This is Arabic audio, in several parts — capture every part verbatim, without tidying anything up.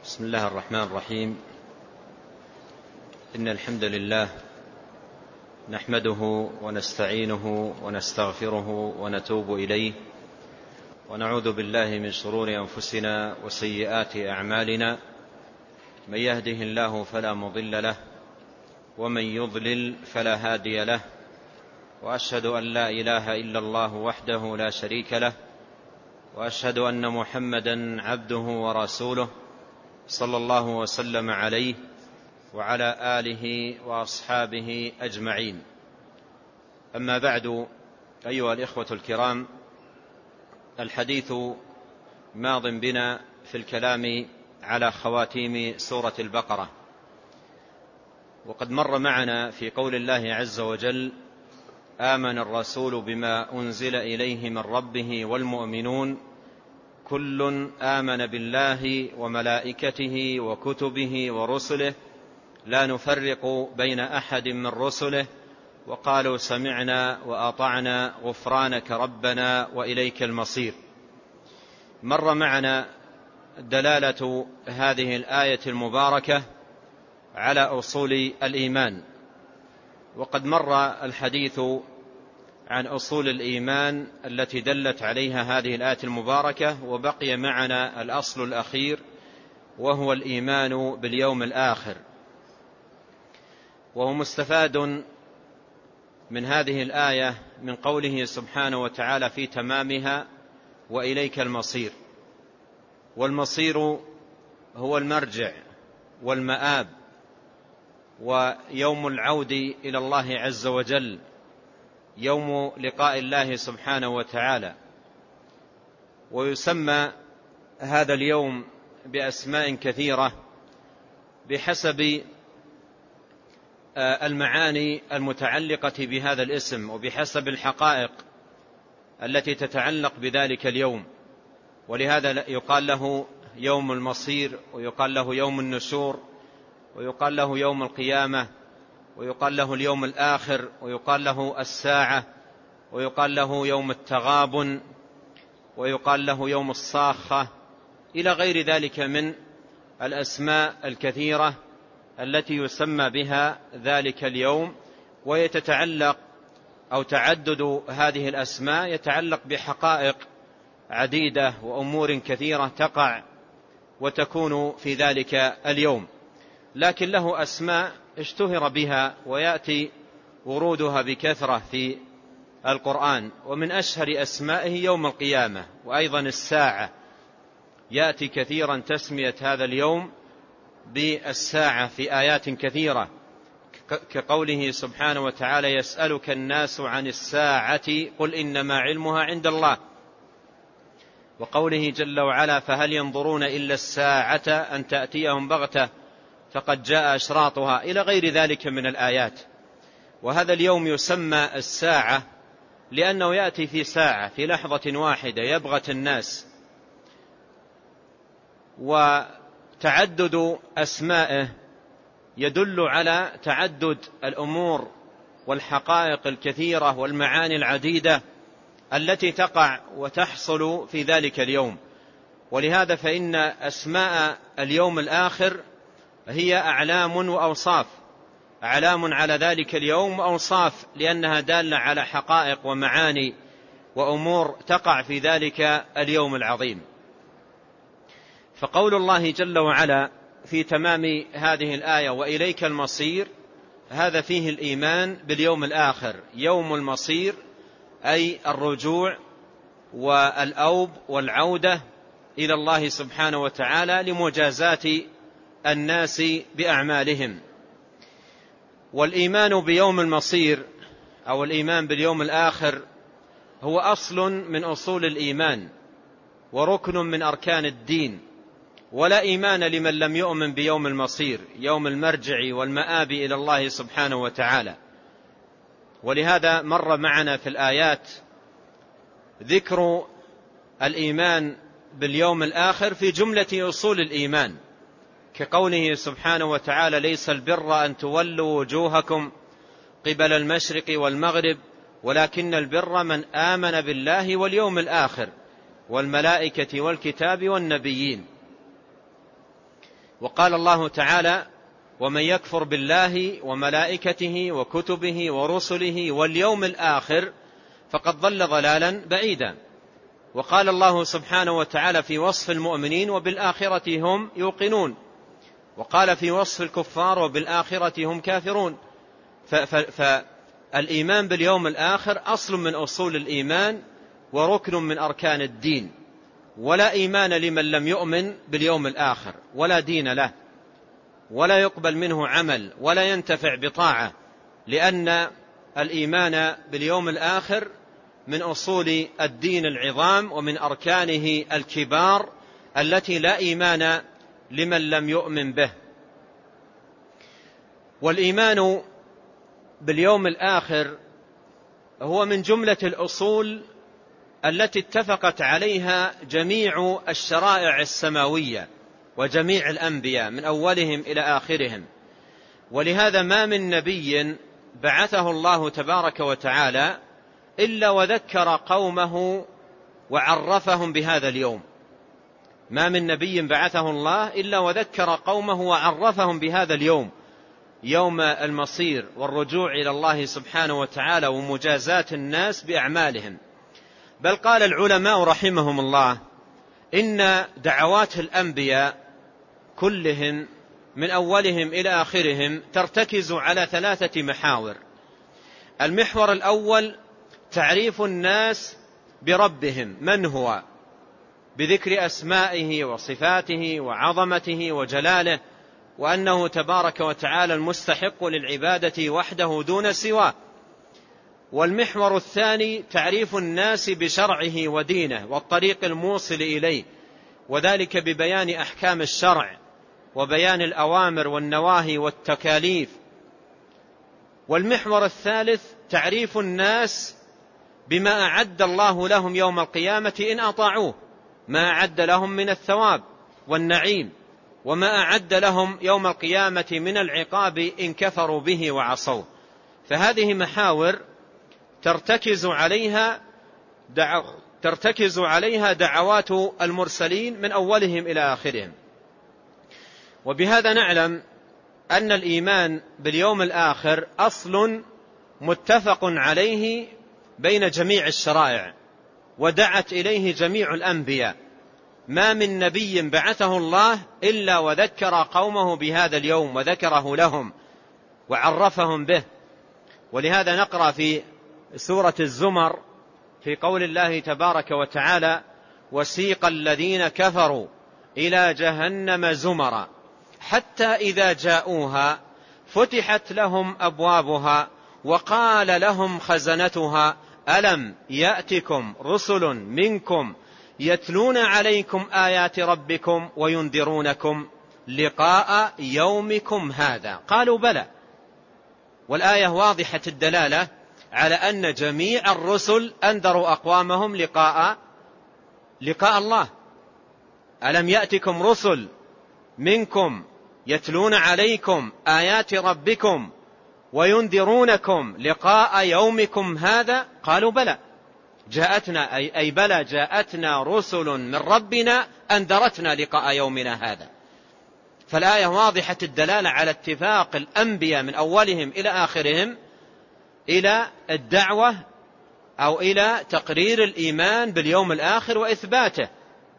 بسم الله الرحمن الرحيم. إن الحمد لله نحمده ونستعينه ونستغفره ونتوب إليه، ونعوذ بالله من شرور أنفسنا وسيئات أعمالنا. من يهده الله فلا مضل له، ومن يضلل فلا هادي له، وأشهد أن لا إله إلا الله وحده لا شريك له، وأشهد أن محمدا عبده ورسوله صلى الله وسلم عليه وعلى آله وأصحابه أجمعين. أما بعد، أيها الإخوة الكرام، الحديث ماض بنا في الكلام على خواتيم سورة البقرة، وقد مر معنا في قول الله عز وجل: آمن الرسول بما أنزل إليه من ربه والمؤمنون كل آمن بالله وملائكته وكتبه ورسله لا نفرق بين أحد من رسله وقالوا سمعنا وأطعنا غفرانك ربنا وإليك المصير. مر معنا دلالة هذه الآية المباركة على أصول الإيمان، وقد مر الحديث عن أصول الإيمان التي دلت عليها هذه الآية المباركة، وبقي معنا الأصل الأخير وهو الإيمان باليوم الآخر، وهو مستفاد من هذه الآية من قوله سبحانه وتعالى في تمامها: وإليك المصير. والمصير هو المرجع والمآب ويوم العود إلى الله عز وجل، يوم لقاء الله سبحانه وتعالى. ويسمى هذا اليوم بأسماء كثيرة بحسب المعاني المتعلقة بهذا الاسم وبحسب الحقائق التي تتعلق بذلك اليوم، ولهذا يقال له يوم المصير، ويقال له يوم النشور، ويقال له يوم القيامة، ويقال له اليوم الآخر، ويقال له الساعة، ويقال له يوم التغابن، ويقال له يوم الصاخة، إلى غير ذلك من الأسماء الكثيرة التي يسمى بها ذلك اليوم. ويتعلق أو تعدد هذه الأسماء يتعلق بحقائق عديدة وأمور كثيرة تقع وتكون في ذلك اليوم، لكن له أسماء اشتهر بها ويأتي ورودها بكثرة في القرآن. ومن أشهر أسمائه يوم القيامة، وأيضا الساعة، يأتي كثيرا تسمية هذا اليوم بالساعة في آيات كثيرة، كقوله سبحانه وتعالى: يسألك الناس عن الساعة قل إنما علمها عند الله، وقوله جل وعلا: فهل ينظرون إلا الساعة أن تأتيهم بغتة فقد جاء أشراطها، إلى غير ذلك من الآيات. وهذا اليوم يسمى الساعة لأنه يأتي في ساعة، في لحظة واحدة يبغت الناس. وتعدد أسمائه يدل على تعدد الأمور والحقائق الكثيرة والمعاني العديدة التي تقع وتحصل في ذلك اليوم. ولهذا فإن أسماء اليوم الآخر هي أعلام وأوصاف، أعلام على ذلك اليوم وأوصاف، لأنها دالة على حقائق ومعاني وأمور تقع في ذلك اليوم العظيم. فقول الله جل وعلا في تمام هذه الآية: وإليك المصير، هذا فيه الإيمان باليوم الآخر، يوم المصير أي الرجوع والأوب والعودة إلى الله سبحانه وتعالى لمجازاة الناس بأعمالهم. والإيمان بيوم المصير أو الإيمان باليوم الآخر هو أصل من أصول الإيمان وركن من أركان الدين، ولا إيمان لمن لم يؤمن بيوم المصير، يوم المرجع والمآب إلى الله سبحانه وتعالى. ولهذا مر معنا في الآيات ذكر الإيمان باليوم الآخر في جملة أصول الإيمان، كقوله سبحانه وتعالى: ليس البر أن تولوا وجوهكم قبل المشرق والمغرب ولكن البر من آمن بالله واليوم الآخر والملائكة والكتاب والنبيين. وقال الله تعالى: ومن يكفر بالله وملائكته وكتبه ورسله واليوم الآخر فقد ضل ضلالا بعيدا. وقال الله سبحانه وتعالى في وصف المؤمنين: وبالآخرة هم يوقنون. وقال في وصف الكفار: وبالآخرة هم كافرون. فالإيمان باليوم الآخر أصل من أصول الإيمان وركن من أركان الدين، ولا إيمان لمن لم يؤمن باليوم الآخر، ولا دين له، ولا يقبل منه عمل، ولا ينتفع بطاعة، لأن الإيمان باليوم الآخر من أصول الدين العظام ومن أركانه الكبار التي لا إيمان لمن لم يؤمن به. والإيمان باليوم الآخر هو من جملة الأصول التي اتفقت عليها جميع الشرائع السماوية وجميع الأنبياء من أولهم إلى آخرهم. ولهذا ما من نبي بعثه الله تبارك وتعالى إلا وذكر قومه وعرفهم بهذا اليوم. ما من نبي بعثه الله إلا وذكر قومه وعرفهم بهذا اليوم، يوم المصير والرجوع إلى الله سبحانه وتعالى ومجازاة الناس بأعمالهم. بل قال العلماء رحمهم الله: إن دعوات الأنبياء كلهم من أولهم إلى آخرهم ترتكز على ثلاثة محاور. المحور الأول تعريف الناس بربهم، من هو، بذكر أسمائه وصفاته وعظمته وجلاله، وأنه تبارك وتعالى المستحق للعبادة وحده دون سواه. والمحور الثاني تعريف الناس بشرعه ودينه والطريق الموصل إليه، وذلك ببيان أحكام الشرع وبيان الأوامر والنواهي والتكاليف. والمحور الثالث تعريف الناس بما أعد الله لهم يوم القيامة إن أطاعوه، ما أعد لهم من الثواب والنعيم، وما أعد لهم يوم القيامة من العقاب إن كفروا به وعصوه. فهذه محاور ترتكز عليها دعو ترتكز عليها دعوات المرسلين من أولهم إلى آخرهم. وبهذا نعلم أن الإيمان باليوم الآخر أصل متفق عليه بين جميع الشرائع، ودعت إليه جميع الأنبياء. ما من نبي بعثه الله إلا وذكر قومه بهذا اليوم وذكره لهم وعرفهم به. ولهذا نقرأ في سورة الزمر في قول الله تبارك وتعالى: وسيق الذين كفروا إلى جهنم زمرا حتى إذا جاءوها فتحت لهم أبوابها وقال لهم خزنتها ألم يأتكم رسل منكم يتلون عليكم آيات ربكم وينذرونكم لقاء يومكم هذا قالوا بلى. والآية واضحة الدلالة على أن جميع الرسل أنذروا أقوامهم لقاء لقاء الله. ألم يأتكم رسل منكم يتلون عليكم آيات ربكم وينذرونكم لقاء يومكم هذا قالوا بلى. جاءتنا أي, أي بلى جاءتنا رسل من ربنا أنذرتنا لقاء يومنا هذا. فالآية واضحة الدلالة على اتفاق الأنبياء من أولهم إلى آخرهم إلى الدعوة أو إلى تقرير الإيمان باليوم الآخر وإثباته.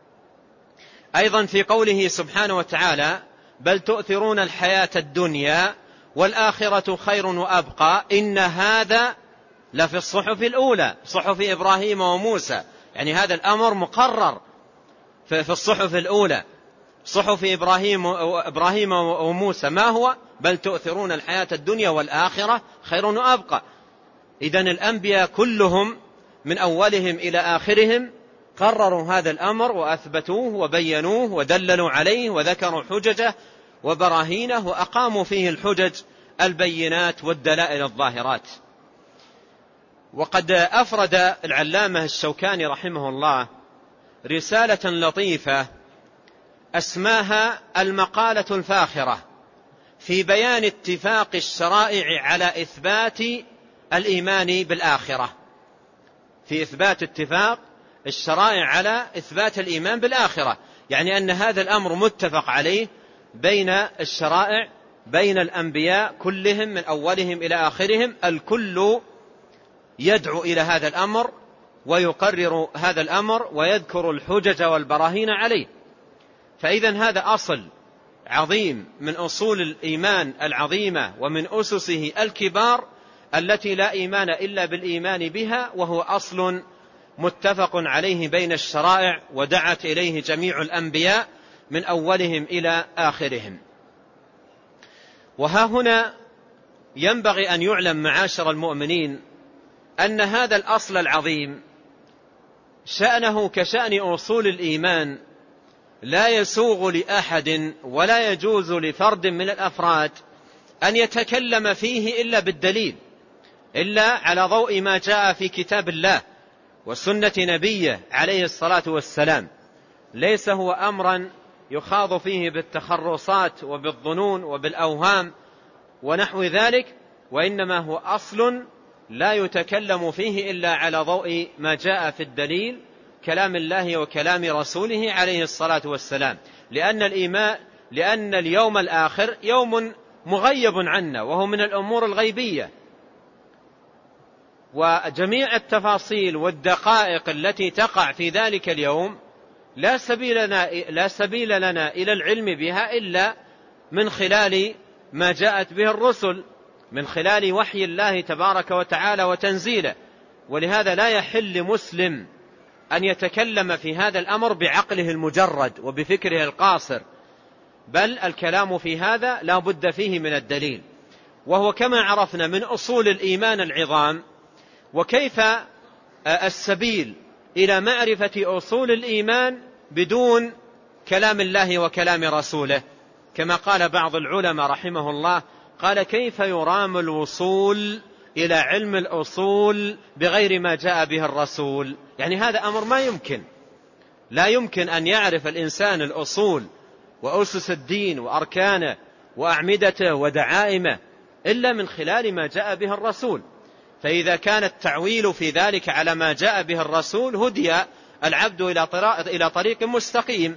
أيضا في قوله سبحانه وتعالى: بل تؤثرون الحياة الدنيا والآخرة خير وأبقى إن هذا لفي الصحف الأولى صحف إبراهيم وموسى. يعني هذا الأمر مقرر في الصحف الأولى صحف إبراهيم إبراهيم وموسى. ما هو؟ بل تؤثرون الحياة الدنيا والآخرة خير وأبقى. إذن الأنبياء كلهم من أولهم إلى آخرهم قرروا هذا الأمر وأثبتوه وبينوه ودللوا عليه وذكروا حججه وبراهينه وأقاموا فيه الحجج البينات والدلائل الظاهرات. وقد أفرد العلامة الشوكاني رحمه الله رسالة لطيفة أسماها المقالة الفاخرة في بيان اتفاق الشرائع على إثبات الإيمان بالآخرة، في إثبات اتفاق الشرائع على إثبات الإيمان بالآخرة، يعني أن هذا الأمر متفق عليه بين الشرائع بين الأنبياء كلهم من أولهم إلى آخرهم، الكل يدعو إلى هذا الأمر ويقرر هذا الأمر ويذكر الحجج والبراهين عليه. فإذا هذا أصل عظيم من أصول الإيمان العظيمة ومن أسسه الكبار التي لا إيمان إلا بالإيمان بها، وهو أصل متفق عليه بين الشرائع ودعت إليه جميع الأنبياء من أولهم إلى آخرهم. وها هنا ينبغي أن يعلم معاشر المؤمنين أن هذا الأصل العظيم شأنه كشأن أصول الإيمان لا يسوغ لأحد ولا يجوز لفرد من الأفراد أن يتكلم فيه إلا بالدليل، إلا على ضوء ما جاء في كتاب الله وسنة نبيه عليه الصلاة والسلام. ليس هو أمرا يخاض فيه بالتخرصات وبالظنون وبالأوهام ونحو ذلك، وإنما هو أصل لا يتكلم فيه إلا على ضوء ما جاء في الدليل، كلام الله وكلام رسوله عليه الصلاة والسلام. لأن الإيمان لأن اليوم الآخر يوم مغيب عنا وهو من الأمور الغيبية، وجميع التفاصيل والدقائق التي تقع في ذلك اليوم لا سبيل لنا, لا سبيل لنا إلى العلم بها إلا من خلال ما جاءت به الرسل، من خلال وحي الله تبارك وتعالى وتنزيله. ولهذا لا يحل مسلم أن يتكلم في هذا الأمر بعقله المجرد وبفكره القاصر، بل الكلام في هذا لا بد فيه من الدليل، وهو كما عرفنا من أصول الإيمان العظام. وكيف السبيل إلى معرفة أصول الإيمان بدون كلام الله وكلام رسوله؟ كما قال بعض العلماء رحمه الله، قال: كيف يرام الوصول إلى علم الأصول بغير ما جاء به الرسول؟ يعني هذا أمر ما يمكن، لا يمكن أن يعرف الإنسان الأصول وأسس الدين وأركانه وأعمدته ودعائمه إلا من خلال ما جاء به الرسول. فإذا كان التعويل في ذلك على ما جاء به الرسول هدي العبد إلى طريق مستقيم.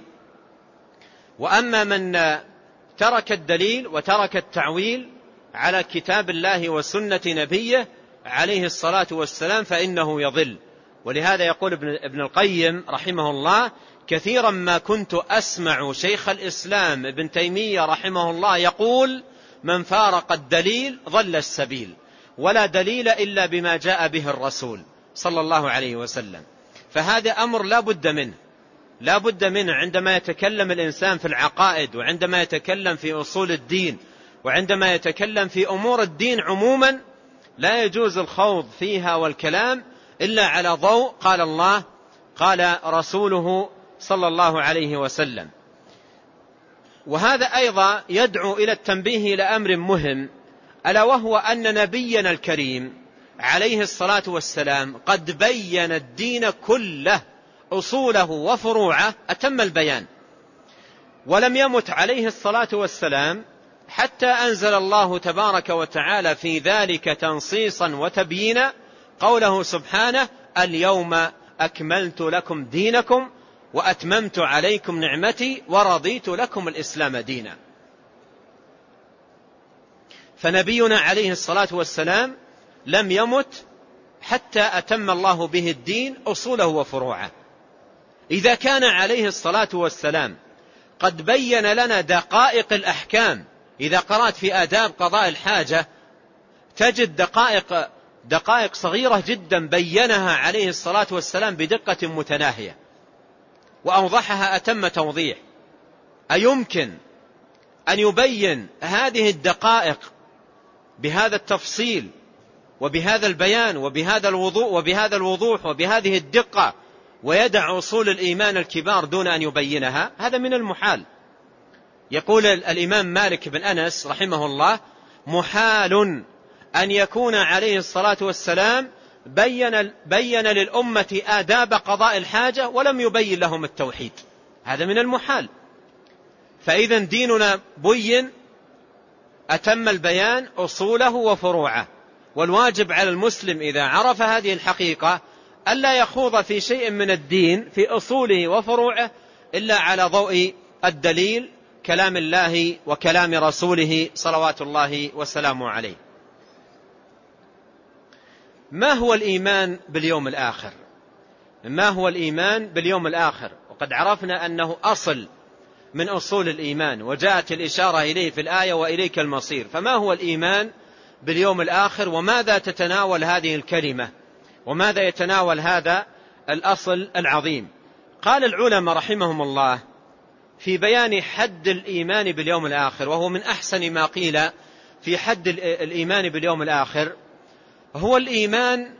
وأما من ترك الدليل وترك التعويل على كتاب الله وسنة نبيه عليه الصلاة والسلام فإنه يضل. ولهذا يقول ابن القيم رحمه الله: كثيرا ما كنت أسمع شيخ الإسلام ابن تيمية رحمه الله يقول: من فارق الدليل ضل السبيل، ولا دليل إلا بما جاء به الرسول صلى الله عليه وسلم. فهذا أمر لا بد منه، لا بد منه عندما يتكلم الإنسان في العقائد، وعندما يتكلم في أصول الدين، وعندما يتكلم في أمور الدين عموما، لا يجوز الخوض فيها والكلام إلا على ضوء قال الله قال رسوله صلى الله عليه وسلم. وهذا أيضا يدعو إلى التنبيه إلى أمر مهم، ألا وهو أن نبينا الكريم عليه الصلاة والسلام قد بين الدين كله أصوله وفروعه أتم البيان، ولم يمت عليه الصلاة والسلام حتى أنزل الله تبارك وتعالى في ذلك تنصيصا وتبيينا قوله سبحانه: اليوم أكملت لكم دينكم وأتممت عليكم نعمتي ورضيت لكم الإسلام دينا. فنبينا عليه الصلاة والسلام لم يمت حتى أتم الله به الدين أصوله وفروعه. إذا كان عليه الصلاة والسلام قد بين لنا دقائق الأحكام، إذا قرأت في آداب قضاء الحاجة تجد دقائق دقائق صغيرة جدا بينها عليه الصلاة والسلام بدقة متناهية وأوضحها أتم توضيح. أيمكن أن يبين هذه الدقائق بهذا التفصيل وبهذا البيان وبهذا الوضوح وبهذا الوضوح وبهذه الدقة ويدع أصول الإيمان الكبار دون أن يبينها؟ هذا من المحال. يقول الإمام مالك بن أنس رحمه الله: محال أن يكون عليه الصلاة والسلام بين, بين للأمة آداب قضاء الحاجة ولم يبين لهم التوحيد، هذا من المحال. فإذا ديننا بين أتم البيان أصوله وفروعه، والواجب على المسلم إذا عرف هذه الحقيقة ألا يخوض في شيء من الدين في أصوله وفروعه إلا على ضوء الدليل كلام الله وكلام رسوله صلوات الله وسلامه عليه. ما هو الإيمان باليوم الآخر؟ ما هو الإيمان باليوم الآخر؟ وقد عرفنا أنه أصل من أصول الإيمان، وجاءت الإشارة إليه في الآية وإليك المصير. فما هو الإيمان باليوم الآخر، وماذا تتناول هذه الكلمة، وماذا يتناول هذا الأصل العظيم؟ قال العلماء رحمهم الله في بيان حد الإيمان باليوم الآخر، وهو من أحسن ما قيل في حد الإيمان باليوم الآخر، هو الإيمان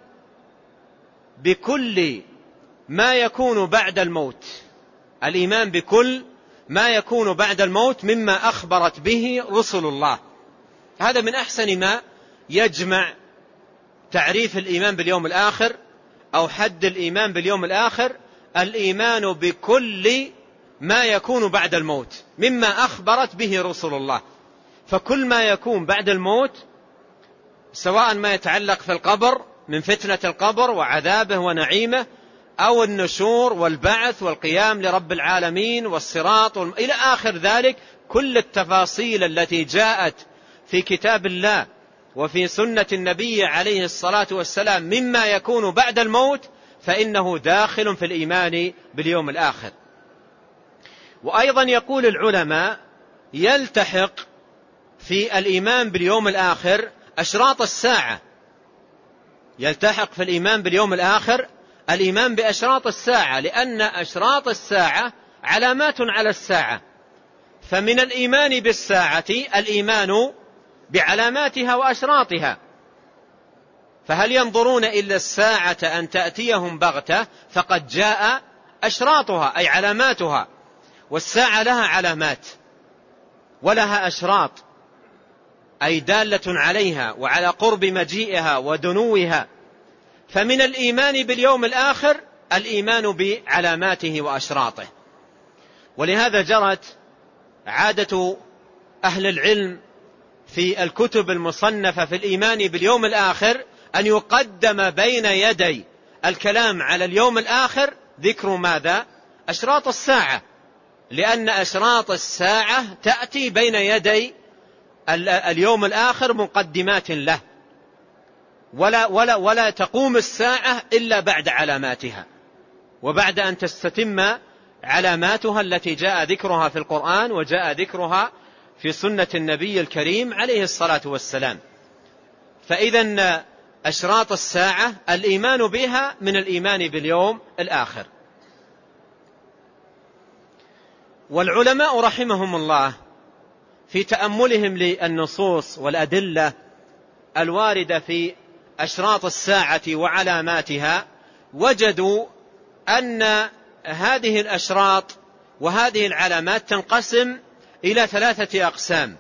بكل ما يكون بعد الموت. الإيمان بكل ما يكون بعد الموت مما أخبرت به رسل الله. هذا من أحسن ما يجمع تعريف الإيمان باليوم الآخر أو حد الإيمان باليوم الآخر: الإيمان بكل ما يكون بعد الموت مما أخبرت به رسل الله. فكل ما يكون بعد الموت، سواء ما يتعلق في القبر من فتنة القبر وعذابه ونعيمه، أو النشور والبعث والقيام لرب العالمين والصراط إلى آخر ذلك، كل التفاصيل التي جاءت في كتاب الله وفي سنة النبي عليه الصلاة والسلام مما يكون بعد الموت، فإنه داخل في الإيمان باليوم الآخر. وأيضا يقول العلماء يلتحق في الإيمان باليوم الآخر أشراط الساعة. يلتحق في الإيمان باليوم الآخر الإيمان بأشراط الساعة، لأن أشراط الساعة علامات على الساعة. فمن الإيمان بالساعة الإيمان بعلاماتها وأشراطها. فهل ينظرون إلا الساعة أن تأتيهم بغتة؟ فقد جاء أشراطها أي علاماتها، والساعة لها علامات ولها أشراط أي دالة عليها وعلى قرب مجيئها ودنوها. فمن الإيمان باليوم الآخر الإيمان بعلاماته وأشراطه. ولهذا جرت عادة أهل العلم في الكتب المصنفة في الإيمان باليوم الآخر أن يقدم بين يدي الكلام على اليوم الآخر ذكر ماذا؟ أشراط الساعة، لأن أشراط الساعة تأتي بين يدي اليوم الآخر مقدمات له، ولا, ولا, ولا تقوم الساعة إلا بعد علاماتها، وبعد أن تستتم علاماتها التي جاء ذكرها في القرآن وجاء ذكرها في سنة النبي الكريم عليه الصلاة والسلام. فإذن أشراط الساعة الإيمان بها من الإيمان باليوم الآخر. والعلماء رحمهم الله في تأملهم للنصوص والأدلة الواردة في أشراط الساعة وعلاماتها وجدوا أن هذه الأشراط وهذه العلامات تنقسم إلى ثلاثة أقسام.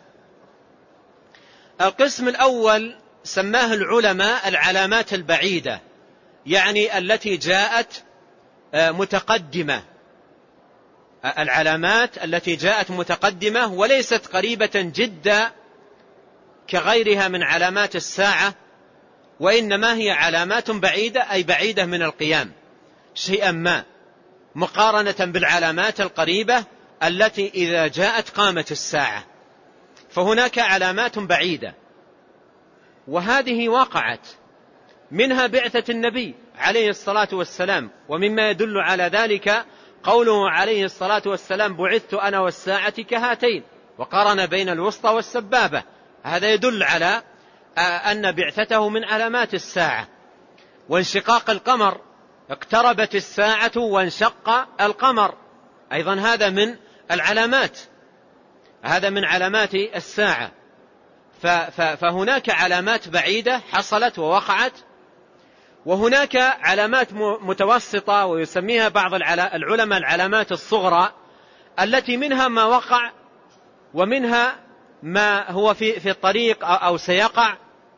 القسم الأول سماه العلماء العلامات البعيدة، يعني التي جاءت متقدمة، العلامات التي جاءت متقدمة وليست قريبة جدا كغيرها من علامات الساعة، وإنما هي علامات بعيدة أي بعيدة من القيام شيئا ما، مقارنة بالعلامات القريبة التي إذا جاءت قامت الساعة. فهناك علامات بعيدة، وهذه وقعت، منها بعثة النبي عليه الصلاة والسلام. ومما يدل على ذلك قوله عليه الصلاة والسلام: بعثت أنا والساعة كهاتين، وقارن بين الوسطى والسبابة. هذا يدل على أن بعثته من علامات الساعة. وانشقاق القمر، اقتربت الساعة وانشق القمر، أيضا هذا من العلامات، هذا من علامات الساعة. فهناك علامات بعيدة حصلت ووقعت، وهناك علامات متوسطة ويسميها بعض العلماء العلامات الصغرى، التي منها ما وقع ومنها ما هو في في الطريق أو سيقع،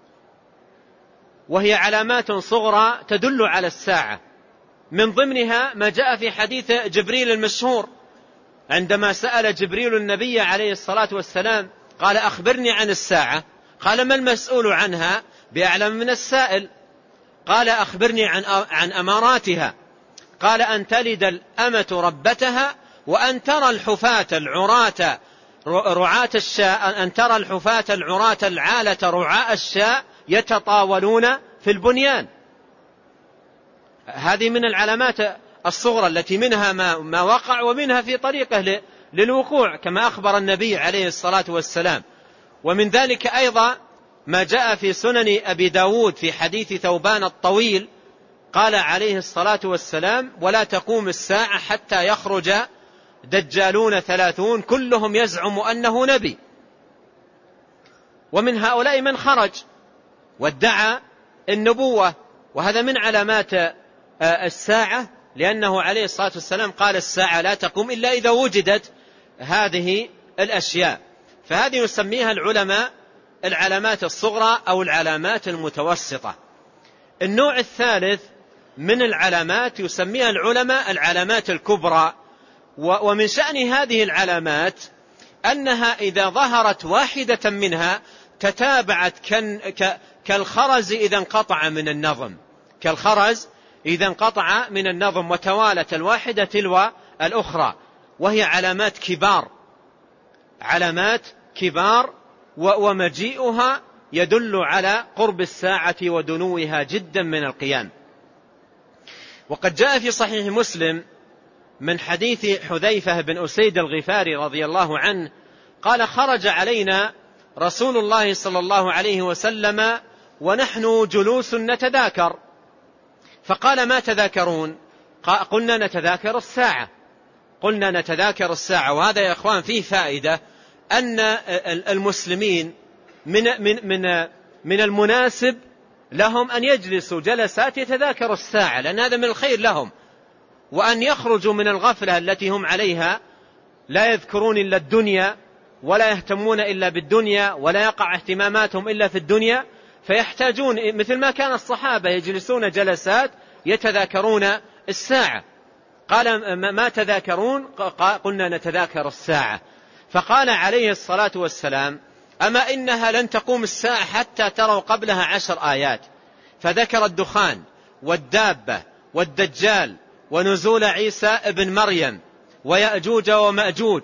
وهي علامات صغرى تدل على الساعة. من ضمنها ما جاء في حديث جبريل المشهور عندما سأل جبريل النبي عليه الصلاة والسلام قال: أخبرني عن الساعة. قال: ما المسؤول عنها بأعلم من السائل؟ قال: أخبرني عن عن أماراتها. قال: أن تلد الأمة ربتها، وأن ترى الحفاة العراة رعاة الشاء أن ترى الحفاة العراة العالة رعاء الشاء يتطاولون في البنيان. هذه من العلامات الصغرى التي منها ما, ما وقع ومنها في طريقه للوقوع كما أخبر النبي عليه الصلاة والسلام. ومن ذلك أيضا ما جاء في سنن أبي داود في حديث ثوبان الطويل قال عليه الصلاة والسلام: ولا تقوم الساعة حتى يخرج دجالون ثلاثون كلهم يزعم أنه نبي. ومن هؤلاء من خرج وادعى النبوة، وهذا من علامات الساعة، لأنه عليه الصلاة والسلام قال: الساعة لا تقوم إلا إذا وجدت هذه الأشياء. فهذه يسميها العلماء العلامات الصغرى أو العلامات المتوسطة. النوع الثالث من العلامات يسميها العلماء العلامات الكبرى، ومن شأن هذه العلامات أنها إذا ظهرت واحدة منها تتابعت كالخرز إذا انقطع من النظم، كالخرز إذا انقطع من النظم وتوالت الواحدة تلو الأخرى، وهي علامات كبار، علامات كبار، ومجيئها يدل على قرب الساعة ودنوها جدا من القيام. وقد جاء في صحيح مسلم من حديث حذيفة بن أسيد الغفاري رضي الله عنه قال: خرج علينا رسول الله صلى الله عليه وسلم ونحن جلوس نتذاكر، فقال: ما تذاكرون؟ قلنا: نتذاكر الساعة. قلنا: نتذاكر الساعة. وهذا يا إخوان فيه فائدة، أن المسلمين من, من, من, من المناسب لهم أن يجلسوا جلسات يتذاكروا الساعة، لأن هذا من الخير لهم، وأن يخرجوا من الغفلة التي هم عليها، لا يذكرون إلا الدنيا ولا يهتمون إلا بالدنيا ولا يقع اهتماماتهم إلا في الدنيا، فيحتاجون مثل ما كان الصحابة يجلسون جلسات يتذاكرون الساعة. قال: ما تذاكرون؟ قلنا: نتذاكر الساعة. فقال عليه الصلاة والسلام: أما إنها لن تقوم الساعة حتى تروا قبلها عشر آيات، فذكر الدخان والدابة والدجال ونزول عيسى ابن مريم ويأجوج ومأجوج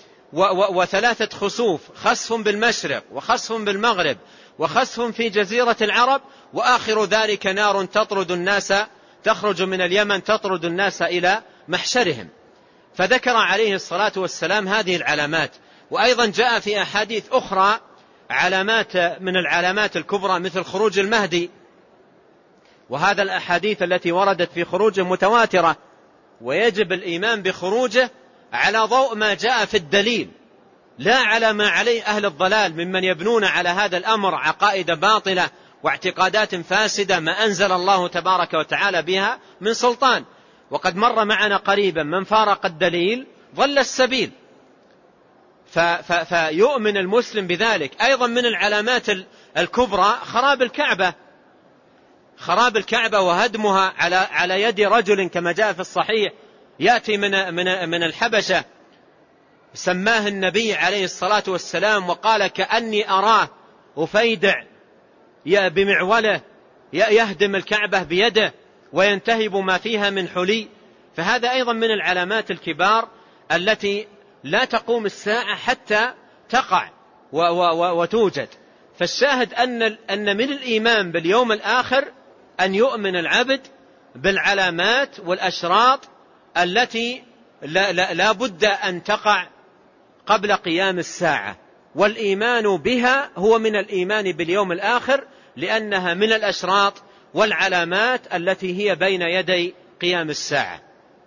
وثلاثة خسوف، خسف بالمشرق وخسف بالمغرب وخسف في جزيرة العرب، وآخر ذلك نار تطرد الناس تخرج من اليمن تطرد الناس إلى محشرهم. فذكر عليه الصلاة والسلام هذه العلامات. وأيضا جاء في أحاديث أخرى علامات من العلامات الكبرى مثل خروج المهدي، وهذا الأحاديث التي وردت في خروجه متواترة، ويجب الإيمان بخروجه على ضوء ما جاء في الدليل، لا على ما عليه أهل الضلال ممن يبنون على هذا الأمر عقائد باطلة واعتقادات فاسدة ما أنزل الله تبارك وتعالى بها من سلطان. وقد مر معنا قريبا من فارق الدليل ضل السبيل، فيؤمن المسلم بذلك. أيضا من العلامات الكبرى خراب الكعبة، خراب الكعبة وهدمها على على يد رجل كما جاء في الصحيح يأتي من من من الحبشة، سماه النبي عليه الصلاة والسلام وقال: كأني أراه أفيدع بمعوله يهدم الكعبة بيده وينتهب ما فيها من حلي. فهذا أيضا من العلامات الكبار التي لا تقوم الساعة حتى تقع وتوجد. فالشاهد أن أن من الإيمان باليوم الآخر أن يؤمن العبد بالعلامات والأشراط التي لا, لا, لا بد أن تقع قبل قيام الساعة، والإيمان بها هو من الإيمان باليوم الآخر، لأنها من الأشراط والعلامات التي هي بين يدي قيام الساعة.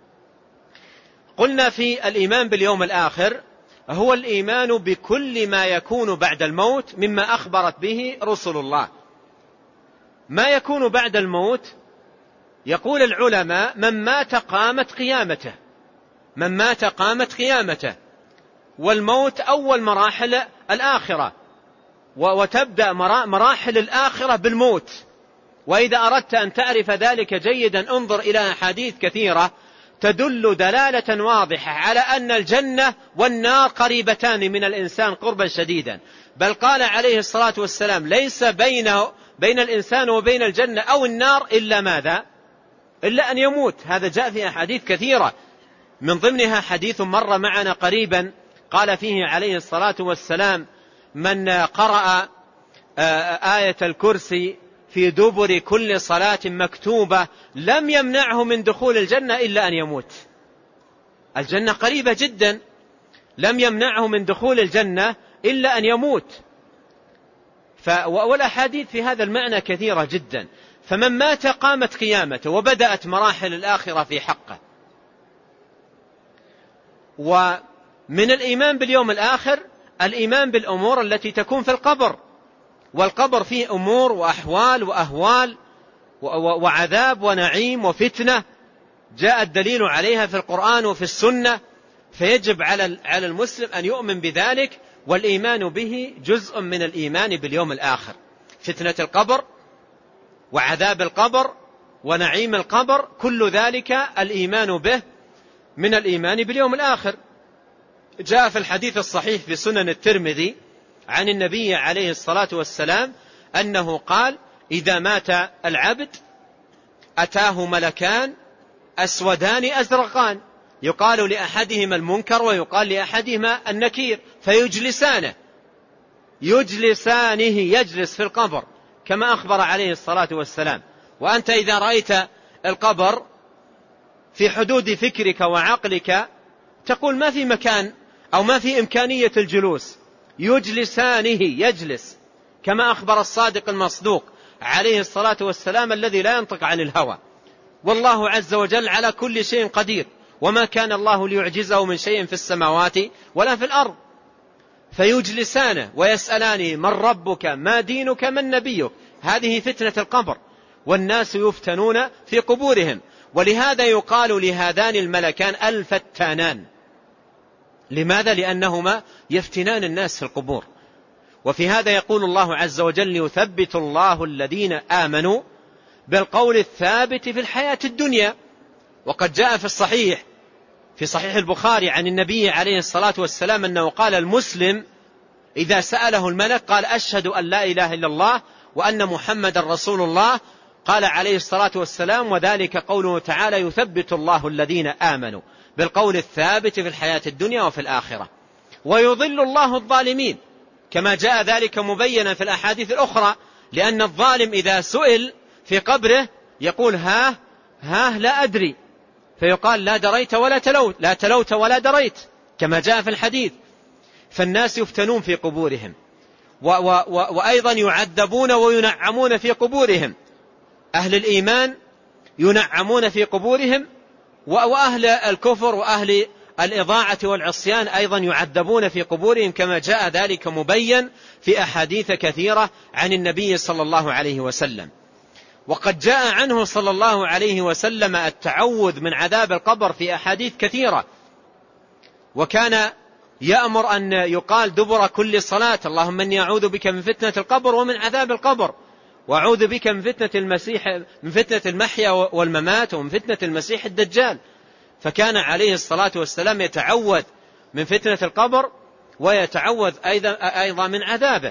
قلنا في الإيمان باليوم الآخر هو الإيمان بكل ما يكون بعد الموت مما أخبرت به رسل الله. ما يكون بعد الموت يقول العلماء: من مات قامت قيامته، من مات قامت قيامته. والموت أول مراحل الآخرة، وتبدأ مراحل الآخرة بالموت. وإذا أردت أن تعرف ذلك جيدا انظر إلى أحاديث كثيرة تدل دلالة واضحة على أن الجنة والنار قريبتان من الإنسان قربا شديدا. بل قال عليه الصلاة والسلام: ليس بينه بين الإنسان وبين الجنة أو النار إلا ماذا؟ إلا أن يموت. هذا جاء في أحاديث كثيرة، من ضمنها حديث مر معنا قريبا قال فيه عليه الصلاة والسلام: من قرأ آية الكرسي في دبر كل صلاة مكتوبة لم يمنعه من دخول الجنة إلا أن يموت. الجنة قريبة جدا، لم يمنعه من دخول الجنة إلا أن يموت. والأحاديث في هذا المعنى كثيرة جدا. فمن مات قامت قيامته وبدأت مراحل الآخرة في حقه. ومن الإيمان باليوم الآخر الإيمان بالأمور التي تكون في القبر، والقبر فيه أمور وأحوال وأهوال وعذاب ونعيم وفتنة جاء الدليل عليها في القرآن وفي السنة، فيجب على المسلم أن يؤمن بذلك، والإيمان به جزء من الإيمان باليوم الآخر. فتنة القبر وعذاب القبر ونعيم القبر كل ذلك الإيمان به من الإيمان باليوم الآخر. جاء في الحديث الصحيح في سنن الترمذي عن النبي عليه الصلاة والسلام أنه قال: إذا مات العبد أتاه ملكان أسودان أزرقان، يقال لأحدهما المنكر ويقال لأحدهما النكير، فيجلسانه يجلسانه يجلس في القبر كما أخبر عليه الصلاة والسلام. وأنت إذا رأيت القبر في حدود فكرك وعقلك تقول ما في مكان أو ما في إمكانية الجلوس. يجلسانه يجلس كما أخبر الصادق المصدوق عليه الصلاة والسلام الذي لا ينطق عن الهوى. والله عز وجل على كل شيء قدير، وما كان الله ليعجزه من شيء في السماوات ولا في الأرض. فيجلسانه ويسألانه: من ربك؟ ما دينك؟ من نبيك؟ هذه فتنة القبر، والناس يفتنون في قبورهم. ولهذا يقال لهذان الملكان الفتانان. لماذا؟ لأنهما يفتنان الناس في القبور. وفي هذا يقول الله عز وجل: يثبت الله الذين آمنوا بالقول الثابت في الحياة الدنيا. وقد جاء في الصحيح في صحيح البخاري عن النبي عليه الصلاة والسلام أنه قال: المسلم إذا سأله الملك قال: أشهد أن لا إله إلا الله وأن محمد رسول الله، قال عليه الصلاة والسلام: وذلك قوله تعالى: يثبت الله الذين آمنوا بالقول الثابت في الحياة الدنيا وفي الآخرة ويضل الله الظالمين، كما جاء ذلك مبينا في الأحاديث الأخرى. لأن الظالم إذا سئل في قبره يقول: ها ها لا أدري، فيقال: لا دريت ولا تلوت، لا تلوت ولا دريت، كما جاء في الحديث. فالناس يفتنون في قبورهم، و و و وأيضا يعذبون وينعمون في قبورهم. أهل الإيمان ينعمون في قبورهم، وأهل الكفر وأهل الإضاعة والعصيان أيضا يعذبون في قبورهم، كما جاء ذلك مبين في أحاديث كثيرة عن النبي صلى الله عليه وسلم. وقد جاء عنه صلى الله عليه وسلم التعوذ من عذاب القبر في أحاديث كثيرة، وكان يأمر أن يقال دبر كل صلاة: اللهم إني أعوذ بك من فتنة القبر ومن عذاب القبر، وأعوذ بك من فتنة المسيح من فتنة المحيا والممات ومن فتنة المسيح الدجال. فكان عليه الصلاة والسلام يتعوذ من فتنة القبر ويتعوذ أيضا من عذابه.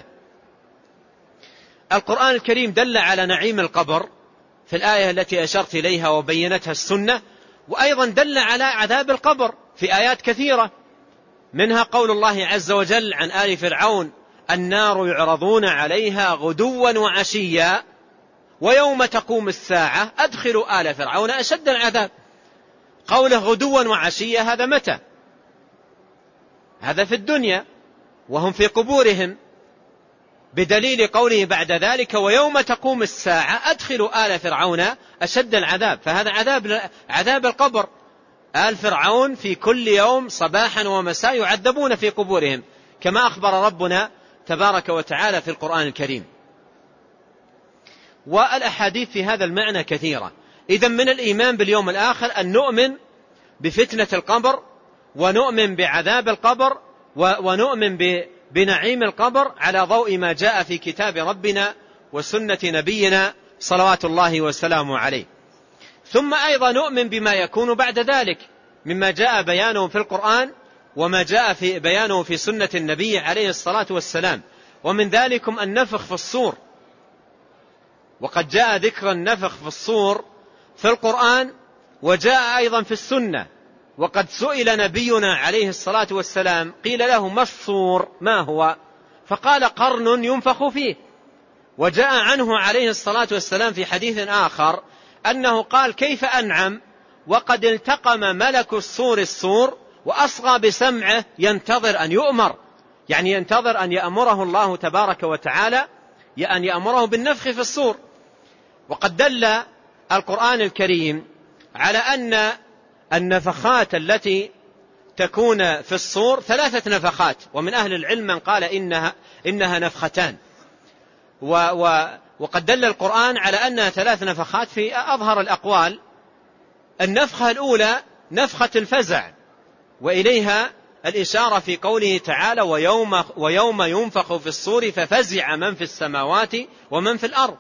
القرآن الكريم دل على نعيم القبر في الآية التي أشرت إليها وبينتها السنة، وأيضا دل على عذاب القبر في آيات كثيرة، منها قول الله عز وجل عن آل فرعون: النار يعرضون عليها غدوا وعشيا ويوم تقوم الساعة أدخلوا آل فرعون أشد العذاب. قوله غدوا وعشيا هذا متى؟ هذا في الدنيا وهم في قبورهم، بدليل قوله بعد ذلك: ويوم تقوم الساعة أدخلوا آل فرعون أشد العذاب. فهذا عذاب عذاب القبر. آل فرعون في كل يوم صباحا ومساء يعذبون في قبورهم، كما أخبر ربنا تبارك وتعالى في القرآن الكريم. والأحاديث في هذا المعنى كثيرة. إذن من الإيمان باليوم الآخر أن نؤمن بفتنة القبر، ونؤمن بعذاب القبر، ونؤمن بنعيم القبر على ضوء ما جاء في كتاب ربنا وسنة نبينا صلوات الله وسلامه عليه. ثم أيضا نؤمن بما يكون بعد ذلك مما جاء بيانه في القرآن وما جاء في بيانه في سنة النبي عليه الصلاة والسلام. ومن ذلكم النفخ في الصور، وقد جاء ذكر النفخ في الصور في القرآن وجاء أيضا في السنة، وقد سئل نبينا عليه الصلاة والسلام قيل له ما الصور ما هو؟ فقال قرن ينفخ فيه. وجاء عنه عليه الصلاة والسلام في حديث آخر أنه قال كيف أنعم وقد التقم ملك الصور الصور وأصغى بسمعه ينتظر أن يؤمر، يعني ينتظر أن يأمره الله تبارك وتعالى أن يأمره بالنفخ في الصور. وقد دل القرآن الكريم على أن النفخات التي تكون في الصور ثلاثة نفخات، ومن أهل العلم من قال إنها, إنها نفختان، و و وقد دل القرآن على أنها ثلاث نفخات في أظهر الأقوال. النفخة الأولى نفخة الفزع، وإليها الإشارة في قوله تعالى ويوم, ويوم ينفخ في الصور ففزع من في السماوات ومن في الأرض.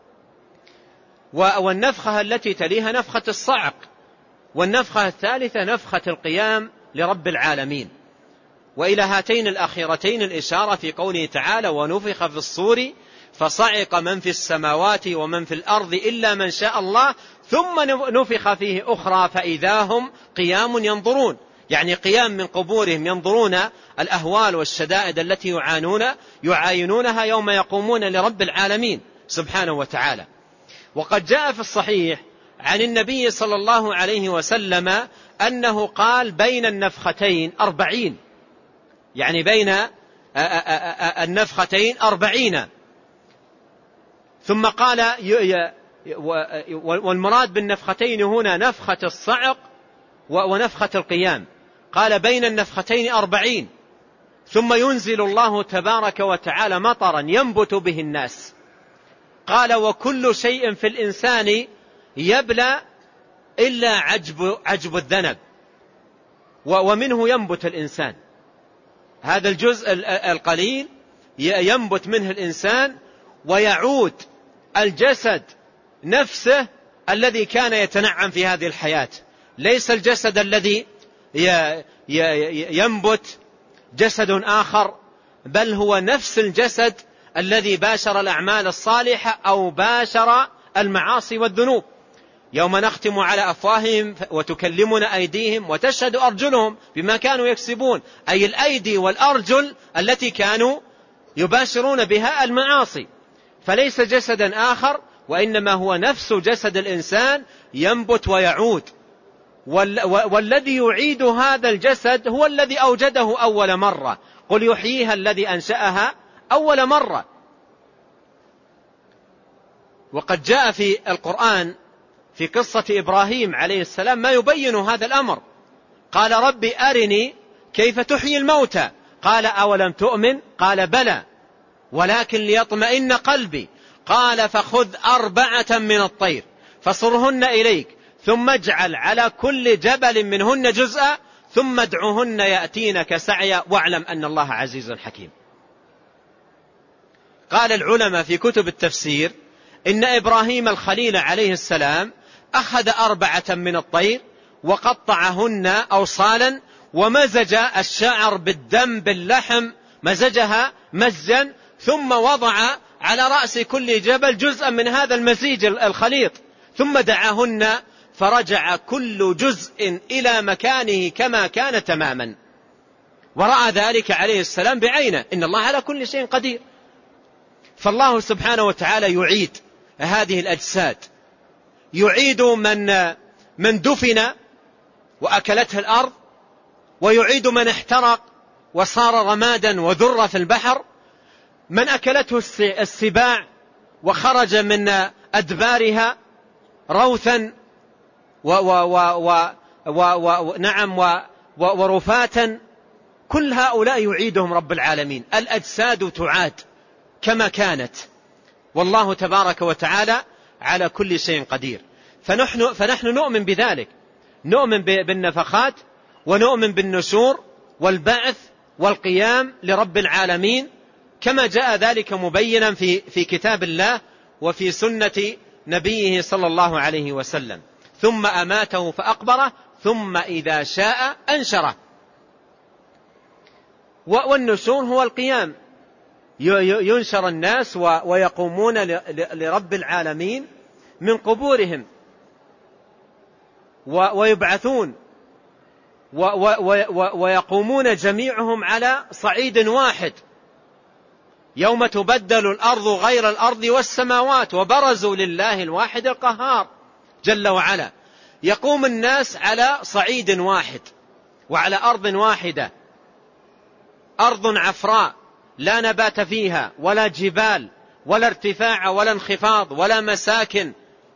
والنفخة التي تليها نفخة الصعق، والنفخة الثالثة نفخة القيام لرب العالمين. وإلى هاتين الأخيرتين الإشارة في قوله تعالى ونفخ في الصور فصعق من في السماوات ومن في الأرض إلا من شاء الله ثم نفخ فيه أخرى فإذا هم قيام ينظرون، يعني قيام من قبورهم ينظرون الأهوال والشدائد التي يعانون يعاينونها يوم يقومون لرب العالمين سبحانه وتعالى. وقد جاء في الصحيح عن النبي صلى الله عليه وسلم أنه قال بين النفختين أربعين، يعني بين النفختين أربعين. ثم قال والمراد بالنفختين هنا نفخة الصعق ونفخة القيام، قال بين النفختين أربعين. ثم ينزل الله تبارك وتعالى مطرا ينبت به الناس، قال وكل شيء في الإنسان يبلى إلا عجب, عجب الذنب، ومنه ينبت الإنسان، هذا الجزء القليل ينبت منه الإنسان ويعود الجسد نفسه الذي كان يتنعم في هذه الحياة، ليس الجسد الذي ينبت جسد آخر، بل هو نفس الجسد الذي باشر الأعمال الصالحة أو باشر المعاصي والذنوب. يوم نختم على أفواههم وتكلمنا أيديهم وتشهد أرجلهم بما كانوا يكسبون، أي الأيدي والأرجل التي كانوا يباشرون بها المعاصي، فليس جسدا آخر وإنما هو نفس جسد الإنسان ينبت ويعود. والذي يعيد هذا الجسد هو الذي أوجده أول مرة، قل يحييها الذي أنشأها أول مرة. وقد جاء في القرآن في قصة إبراهيم عليه السلام ما يبين هذا الأمر، قال رب أرني كيف تحيي الموتى، قال أولم تؤمن، قال بلى ولكن ليطمئن قلبي، قال فخذ أربعة من الطير فصرهن إليك ثم اجعل على كل جبل منهن جزءا ثم ادعهن يأتينك سعيا واعلم أن الله عزيز حكيم. قال العلماء في كتب التفسير إن إبراهيم الخليل عليه السلام أخذ أربعة من الطير وقطعهن أوصالا ومزج الشعر بالدم باللحم، مزجها مزجا، ثم وضع على رأس كل جبل جزءا من هذا المزيج الخليط، ثم دعاهن فرجع كل جزء إلى مكانه كما كان تماما، ورأى ذلك عليه السلام بعينه، إن الله على كل شيء قدير. فالله سبحانه وتعالى يعيد هذه الأجساد، يعيد من من دفن وأكلته الأرض، ويعيد من احترق وصار رمادا وذر في البحر، من أكلته السباع وخرج من أدبارها روثا ونعم ورفاتا، كل هؤلاء يعيدهم رب العالمين، الأجساد تعاد كما كانت، والله تبارك وتعالى على كل شيء قدير. فنحن, فنحن نؤمن بذلك، نؤمن بالنفخات ونؤمن بالنشور والبعث والقيام لرب العالمين كما جاء ذلك مبينا في, في كتاب الله وفي سنة نبيه صلى الله عليه وسلم. ثم أماته فأقبره ثم إذا شاء أنشره. والنشور هو القيام، ينشر الناس ويقومون لرب العالمين من قبورهم ويبعثون ويقومون جميعهم على صعيد واحد. يوم تبدل الأرض غير الأرض والسماوات وبرزوا لله الواحد القهار جل وعلا. يقوم الناس على صعيد واحد وعلى أرض واحدة، أرض عفراء لا نبات فيها ولا جبال ولا ارتفاع ولا انخفاض ولا مساكن.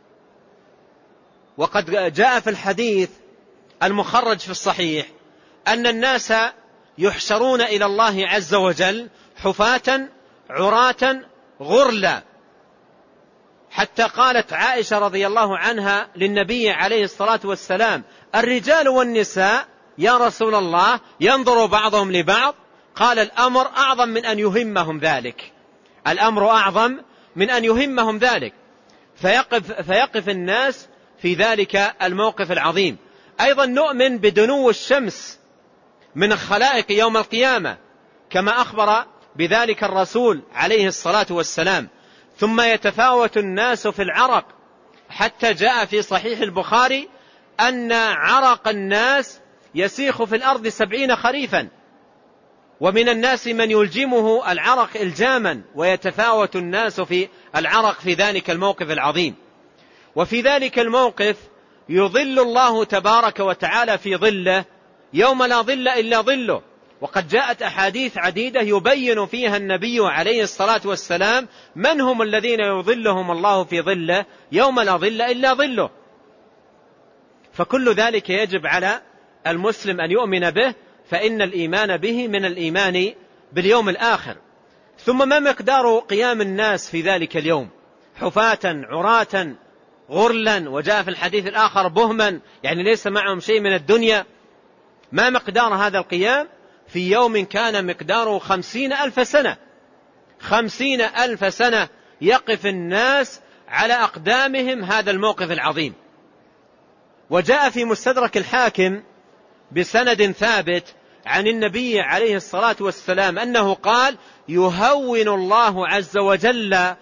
وقد جاء في الحديث المخرج في الصحيح أن الناس يحشرون إلى الله عز وجل حفاة عراة غرلا، حتى قالت عائشة رضي الله عنها للنبي عليه الصلاة والسلام: الرجال والنساء يا رسول الله ينظر بعضهم لبعض؟ قال: الأمر أعظم من أن يهمهم ذلك، الأمر أعظم من أن يهمهم ذلك. فيقف, فيقف الناس في ذلك الموقف العظيم. أيضا نؤمن بدنو الشمس من الخلائق يوم القيامة كما أخبر بذلك الرسول عليه الصلاة والسلام. ثم يتفاوت الناس في العرق، حتى جاء في صحيح البخاري أن عرق الناس يسيخ في الأرض سبعين خريفا، ومن الناس من يلجمه العرق إلجاما، ويتفاوت الناس في العرق في ذلك الموقف العظيم. وفي ذلك الموقف يظل الله تبارك وتعالى في ظله يوم لا ظل إلا ظله. وقد جاءت أحاديث عديدة يبين فيها النبي عليه الصلاة والسلام من هم الذين يظلهم الله في ظله يوم لا ظل إلا ظله. فكل ذلك يجب على المسلم أن يؤمن به، فإن الإيمان به من الإيمان باليوم الآخر. ثم ما مقدار قيام الناس في ذلك اليوم؟ حفاة عراة غرلا، وجاء في الحديث الآخر بهما، يعني ليس معهم شيء من الدنيا. ما مقدار هذا القيام؟ في يوم كان مقداره خمسين ألف سنة، خمسين ألف سنة يقف الناس على أقدامهم هذا الموقف العظيم. وجاء في مستدرك الحاكم بسند ثابت عن النبي عليه الصلاة والسلام أنه قال: يهون الله عز وجل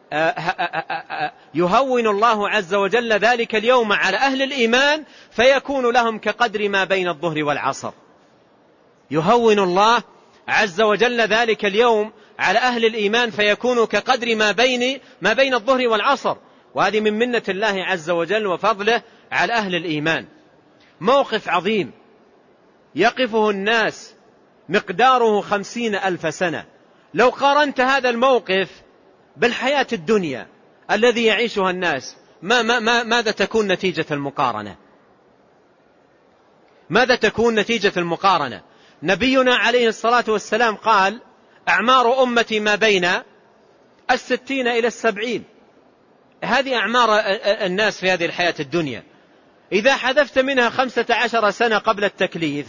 يهون الله عز وجل ذلك اليوم على أهل الإيمان فيكون لهم كقدر ما بين الظهر والعصر. يهون الله عز وجل ذلك اليوم على أهل الإيمان فيكون كقدر ما بين ما بين الظهر والعصر. وهذه من منة الله عز وجل وفضله على أهل الإيمان. موقف عظيم يقفه الناس مقداره خمسين ألف سنة. لو قارنت هذا الموقف بالحياة الدنيا الذي يعيشها الناس، ما ما ما ماذا تكون نتيجة المقارنة؟ ماذا تكون نتيجة المقارنة؟ نبينا عليه الصلاة والسلام قال: أعمار أمتي ما بين الستين إلى السبعين. هذه أعمار الناس في هذه الحياة الدنيا. إذا حذفت منها خمسة عشر سنة قبل التكليف،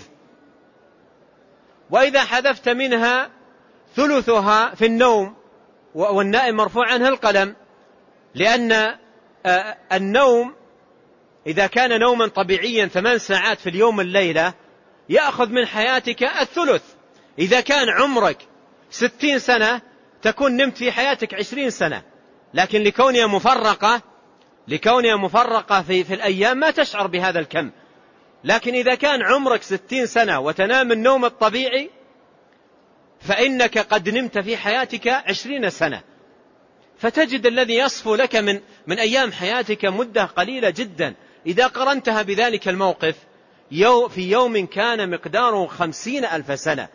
وإذا حذفت منها ثلثها في النوم، والنائم مرفوع عنه القلم، لأن النوم إذا كان نوما طبيعيا ثمان ساعات في اليوم الليلة يأخذ من حياتك الثلث. إذا كان عمرك ستين سنة تكون نمت في حياتك عشرين سنة، لكن لكونها مفرقة لكونها مفرقة في, في الأيام ما تشعر بهذا الكم. لكن إذا كان عمرك ستين سنة وتنام النوم الطبيعي فإنك قد نمت في حياتك عشرين سنة، فتجد الذي يصفو لك من, من أيام حياتك مدة قليلة جدا. إذا قرنتها بذلك الموقف في يوم كان مقداره خمسين ألف سنة،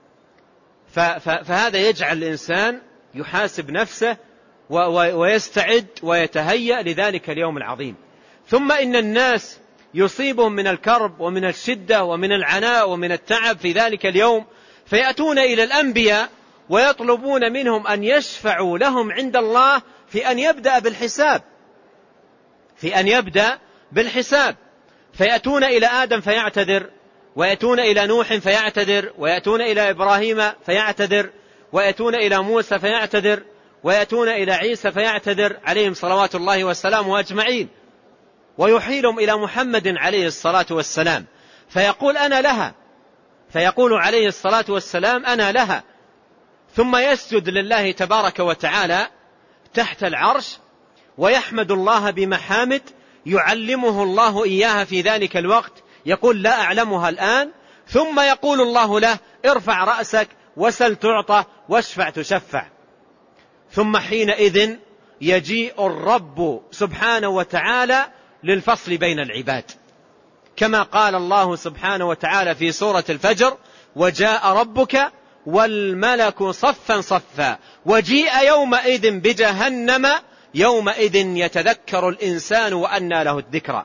فهذا يجعل الإنسان يحاسب نفسه ويستعد ويتهيأ لذلك اليوم العظيم. ثم إن الناس يصيبهم من الكرب ومن الشدة ومن العناء ومن التعب في ذلك اليوم، فيأتون إلى الأنبياء ويطلبون منهم أن يشفعوا لهم عند الله في أن يبدأ بالحساب في أن يبدأ بالحساب فيأتون إلى آدم فيعتذر، ويأتون إلى نوح فيعتذر، ويأتون إلى إبراهيم فيعتذر، ويأتون إلى موسى فيعتذر، ويأتون إلى عيسى فيعتذر عليهم صلوات الله والسلام أجمعين، ويحيلهم إلى محمد عليه الصلاة والسلام فيقول أنا لها فيقول عليه الصلاة والسلام أنا لها ثم يسجد لله تبارك وتعالى تحت العرش ويحمد الله بمحامد يعلمه الله إياها في ذلك الوقت يقول لا أعلمها الآن، ثم يقول الله له ارفع رأسك وسل تعطى واشفع تشفع. ثم حينئذ يجيء الرب سبحانه وتعالى للفصل بين العباد، كما قال الله سبحانه وتعالى في سورة الفجر وجاء ربك والملك صفا صفا وجيء يومئذ بجهنم يومئذ يتذكر الإنسان وأنى له الذكرى.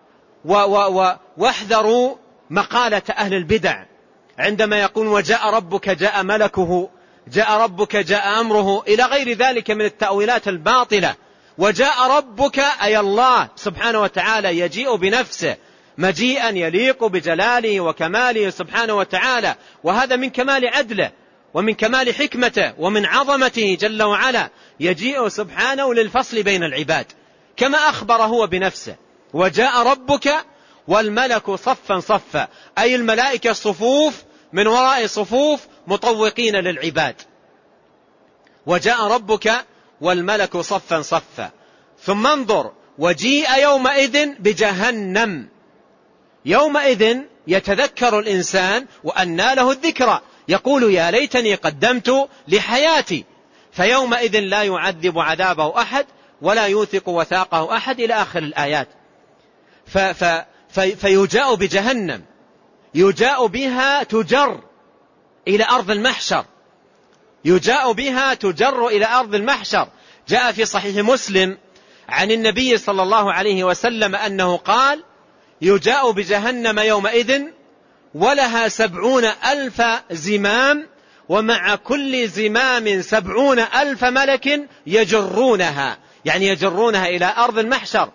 واحذروا مقالة أهل البدع عندما يقول وجاء ربك جاء ملكه جاء ربك جاء أمره إلى غير ذلك من التأويلات الباطلة. وجاء ربك أي الله سبحانه وتعالى يجيء بنفسه مجيئا يليق بجلاله وكماله سبحانه وتعالى، وهذا من كمال عدله ومن كمال حكمته ومن عظمته جل وعلا. يجيء سبحانه للفصل بين العباد كما أخبر هو بنفسه وجاء ربك والملك صفا صفا، أي الملائكة صفوف من وراء صفوف مطوقين للعباد. وجاء ربك والملك صفا صفا. ثم انظر وجيء يومئذ بجهنم، يومئذ يتذكر الإنسان وأنى له الذكرى، يقول يا ليتني قدمت لحياتي، فيومئذ لا يعذب عذابه أحد ولا يوثق وثاقه أحد إلى آخر الآيات. ف ف في فيجاء بجهنم، يجاء بها تجر إلى أرض المحشر، يجاء بها تجر إلى أرض المحشر. جاء في صحيح مسلم عن النبي صلى الله عليه وسلم أنه قال يجاء بجهنم يومئذ ولها سبعون ألف زمام ومع كل زمام سبعون ألف ملك يجرونها، يعني يجرونها إلى أرض المحشر.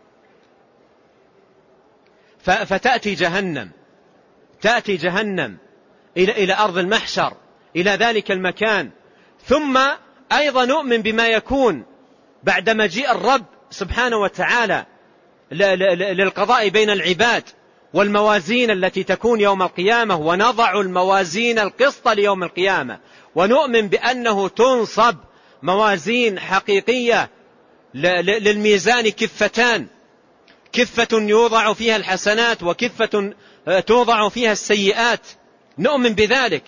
فتأتي جهنم تأتي جهنم إلى إلى أرض المحشر، إلى ذلك المكان. ثم أيضا نؤمن بما يكون بعد مجيء الرب سبحانه وتعالى للقضاء بين العباد والموازين التي تكون يوم القيامة، ونضع الموازين القسط ليوم القيامة. ونؤمن بأنه تنصب موازين حقيقية للميزان، كفتان، كفة يوضع فيها الحسنات وكفة توضع فيها السيئات، نؤمن بذلك.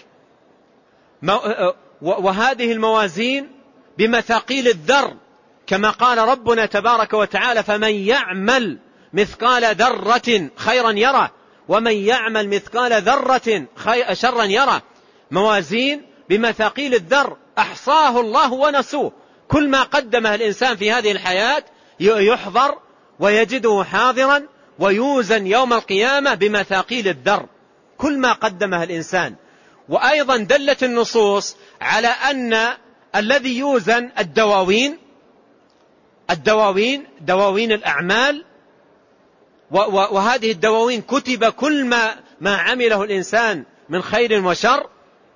وهذه الموازين بمثاقيل الذر، كما قال ربنا تبارك وتعالى فمن يعمل مثقال ذرة خيرا يره ومن يعمل مثقال ذرة شرا يره. موازين بمثاقيل الذر أحصاه الله ونسوه، كل ما قدمه الإنسان في هذه الحياة يحضر ويجده حاضرا ويوزن يوم القيامة بمثاقيل الذر، كل ما قدمه الإنسان. وأيضا دلت النصوص على أن الذي يوزن الدواوين الدواوين دواوين الأعمال، وهذه الدواوين كتب كل ما ما عمله الإنسان من خير وشر،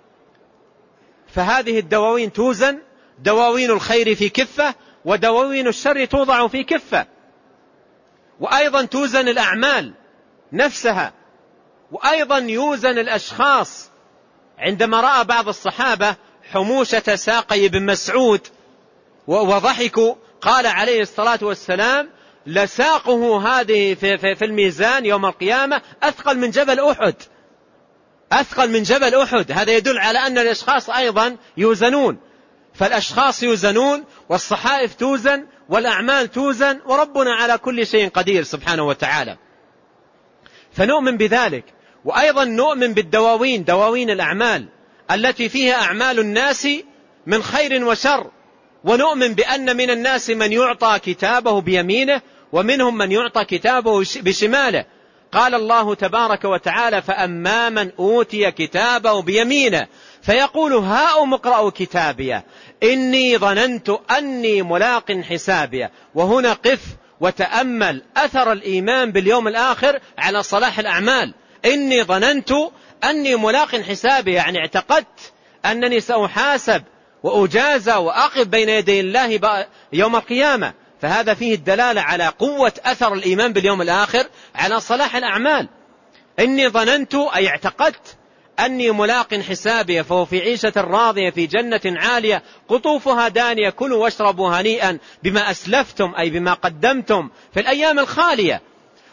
فهذه الدواوين توزن، دواوين الخير في كفة ودواوين الشر توضع في كفة. وأيضا توزن الأعمال نفسها، وأيضا يوزن الأشخاص. عندما رأى بعض الصحابة حموشة ساقي بن مسعود وضحكوا، قال عليه الصلاة والسلام لساقه هذه في, في, في الميزان يوم القيامة أثقل من جبل أحد، أثقل من جبل أحد. هذا يدل على أن الأشخاص أيضا يوزنون، فالأشخاص يوزنون والصحائف توزن والأعمال توزن، وربنا على كل شيء قدير سبحانه وتعالى. فنؤمن بذلك. وأيضا نؤمن بالدواوين، دواوين الأعمال التي فيها أعمال الناس من خير وشر. ونؤمن بأن من الناس من يعطى كتابه بيمينه ومنهم من يعطى كتابه بشماله. قال الله تبارك وتعالى فأما من أوتي كتابه بيمينه فيقول هاؤم اقرأوا كتابيه إني ظننت أني ملاق حسابيه. وهنا قف وتأمل أثر الإيمان باليوم الآخر على صلاح الأعمال. إني ظننت أني ملاق حسابي، يعني اعتقدت أنني سأحاسب وأجازى وأقف بين يدي الله يوم القيامة. فهذا فيه الدلالة على قوة أثر الإيمان باليوم الآخر على صلاح الأعمال. إني ظننت أي اعتقدت أني ملاق حسابي فهو في عيشة راضية في جنة عالية قطوفها دانية كلوا واشربوا هنيئا بما أسلفتم أي بما قدمتم في الأيام الخالية.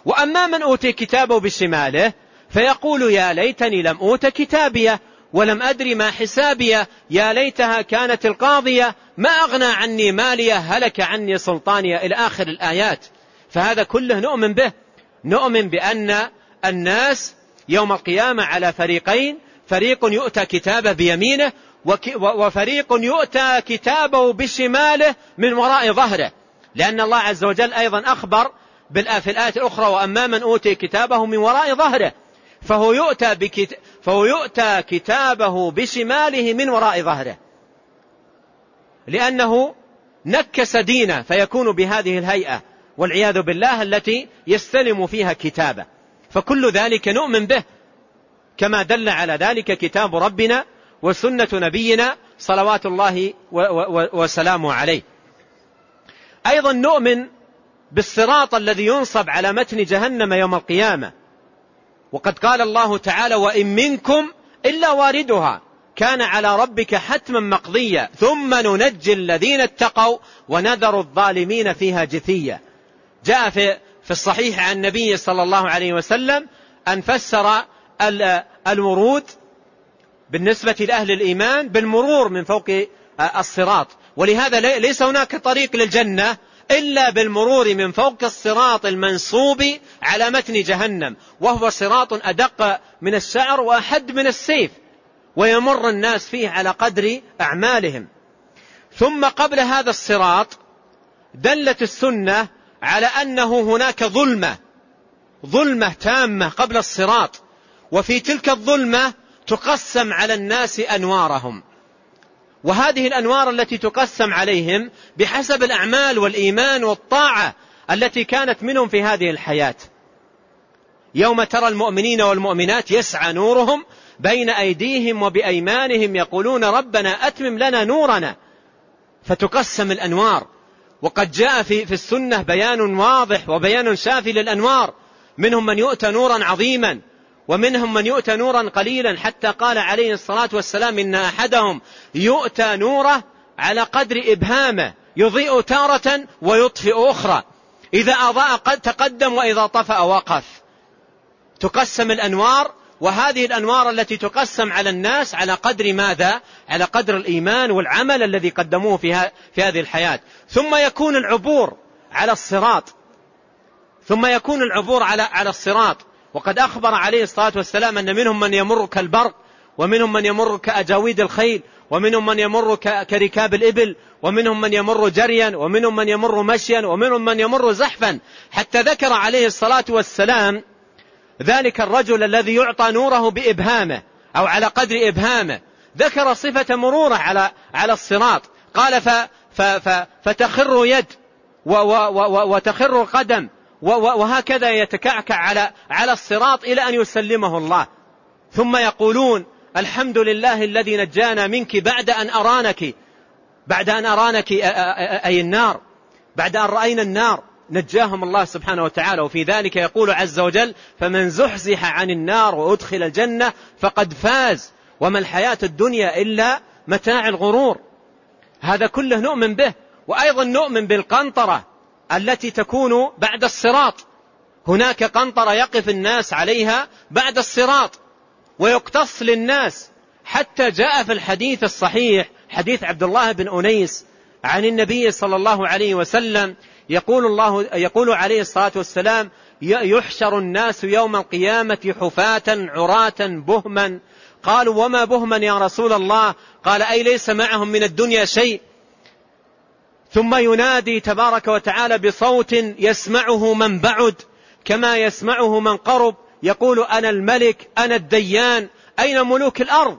وأما من أوتي كتابه بشماله فيقول يا ليتني لم أوت كتابيه ولم أدري ما حسابيه يا ليتها كانت القاضية ما أغنى عني ماليه هلك عني سلطانيه إلى آخر الآيات. فهذا كله نؤمن به، نؤمن بأن الناس يوم القيامة على فريقين، فريق يؤتى كتابه بيمينه وفريق يؤتى كتابه بشماله من وراء ظهره، لأن الله عز وجل أيضا أخبر في الآية الأخرى وأما من أوتي كتابه من وراء ظهره فهو يؤتى, بكت... فهو يؤتى كتابه بشماله من وراء ظهره، لأنه نكس دينه فيكون بهذه الهيئة والعياذ بالله التي يستلم فيها كتابه. فكل ذلك نؤمن به كما دل على ذلك كتاب ربنا وسنة نبينا صلوات الله وسلامه عليه. أيضا نؤمن بالصراط الذي ينصب على متن جهنم يوم القيامة، وقد قال الله تعالى وإن منكم إلا واردها كان على ربك حتما مقضيا ثم ننجي الذين اتقوا ونذر الظالمين فيها جثيا. جاء في في الصحيح عن النبي صلى الله عليه وسلم أن فسر الورود بالنسبة لأهل الإيمان بالمرور من فوق الصراط، ولهذا ليس هناك طريق للجنة إلا بالمرور من فوق الصراط المنصوب على متن جهنم، وهو صراط أدق من الشعر وأحد من السيف، ويمر الناس فيه على قدر أعمالهم. ثم قبل هذا الصراط دلت السنة على أنه هناك ظلمة ظلمة تامة قبل الصراط، وفي تلك الظلمة تقسم على الناس أنوارهم، وهذه الأنوار التي تقسم عليهم بحسب الأعمال والإيمان والطاعة التي كانت منهم في هذه الحياة. يوم ترى المؤمنين والمؤمنات يسعى نورهم بين أيديهم وبأيمانهم يقولون ربنا أتمم لنا نورنا، فتقسم الأنوار. وقد جاء في, في السنة بيان واضح وبيان شافي للأنوار، منهم من يؤتى نورا عظيما ومنهم من يؤتى نورا قليلا، حتى قال عليه الصلاة والسلام إن أحدهم يؤتى نوره على قدر إبهامه يضيء تارة ويطفئ أخرى، إذا أضاء قد تقدم وإذا طفأ وقف. تقسم الأنوار، وهذه الأنوار التي تقسم على الناس على قدر ماذا؟ على قدر الإيمان والعمل الذي قدموه في, في هذه الحياة. ثم يكون العبور على الصراط ثم يكون العبور على على الصراط وقد أخبر عليه الصلاة والسلام أن منهم من يمر كالبرق، ومنهم من يمر كأجاويد الخيل، ومنهم من يمر كركاب الإبل، ومنهم من يمر جريا، ومنهم من يمر مشيا، ومنهم من يمر زحفا، حتى ذكر عليه الصلاة والسلام ذلك الرجل الذي يعطى نوره بإبهامه أو على قدر إبهامه، ذكر صفة مروره على على الصراط، قال ف ف ف فتخر يد وتخر قدم وهكذا يتكعكع على على الصراط إلى أن يسلمه الله. ثم يقولون الحمد لله الذي نجانا منك بعد أن أرانك بعد أن أرانك أي النار، بعد أن رأينا النار نجاهم الله سبحانه وتعالى. وفي ذلك يقول عز وجل فمن زحزح عن النار وأدخل الجنة فقد فاز وما الحياة الدنيا إلا متاع الغرور. هذا كله نؤمن به. وأيضا نؤمن بالقنطرة التي تكون بعد الصراط، هناك قنطرة يقف الناس عليها بعد الصراط ويقتص للناس، حتى جاء في الحديث الصحيح حديث عبد الله بن أنيس عن النبي صلى الله عليه وسلم يقول, الله يقول عليه الصلاة والسلام يحشر الناس يوم القيامة حفاة عراة بهما. قالوا وما بهما يا رسول الله؟ قال أي ليس معهم من الدنيا شيء. ثم ينادي تبارك وتعالى بصوت يسمعه من بعد كما يسمعه من قرب، يقول أنا الملك أنا الديان أين ملوك الأرض؟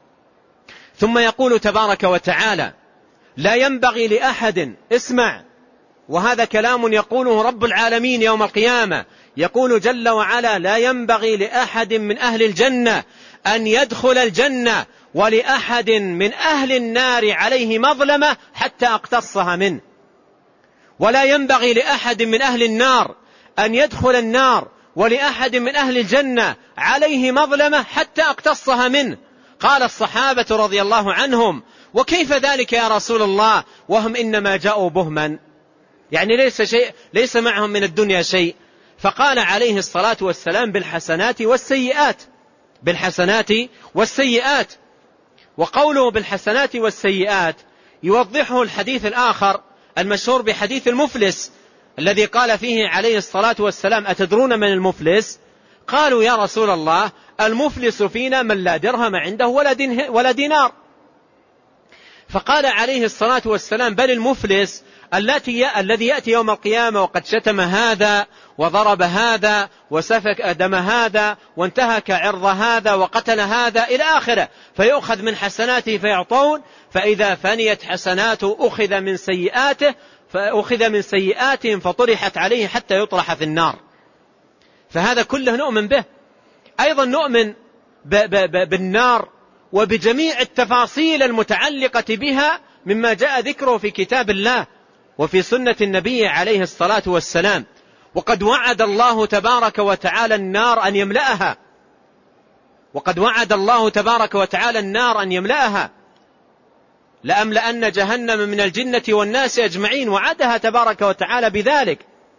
ثم يقول تبارك وتعالى لا ينبغي لأحد، اسمع، وهذا كلام يقوله رب العالمين يوم القيامة، يقول جل وعلا لا ينبغي لأحد من أهل الجنة أن يدخل الجنة ولأحد من أهل النار عليه مظلمة حتى أقتصها منه، ولا ينبغي لأحد من أهل النار أن يدخل النار ولأحد من أهل الجنة عليه مظلمة حتى أقتصها منه. قال الصحابة رضي الله عنهم وكيف ذلك يا رسول الله وهم إنما جاءوا بهما؟ يعني ليس شيء، ليس معهم من الدنيا شيء. فقال عليه الصلاة والسلام بالحسنات والسيئات، بالحسنات والسيئات. وقوله بالحسنات والسيئات يوضحه الحديث الآخر المشهور بحديث المفلس الذي قال فيه عليه الصلاة والسلام: أتدرون من المفلس؟ قالوا: يا رسول الله، المفلس فينا من لا درهم عنده ولا دينار. فقال عليه الصلاة والسلام: بل المفلس الذي يأتي يوم القيامة وقد شتم هذا وضرب هذا وسفك دم هذا وانتهك عرض هذا وقتل هذا إلى آخره، فيؤخذ من حسناته فيعطون، فإذا فنيت حسناته أخذ من سيئاته فأخذ من سيئاتهم فطرحت عليه حتى يطرح في النار. فهذا كله نؤمن به. أيضا نؤمن بالنار وبجميع التفاصيل المتعلقة بها مما جاء ذكره في كتاب الله وفي سنة النبي عليه الصلاة والسلام. وقد وعد الله تبارك وتعالى النار أن يملأها، وقد وعد الله تبارك وتعالى النار أن يملأها: لأملأن جهنم من الجنة والناس أجمعين. وعدها تبارك وتعالى بذلك.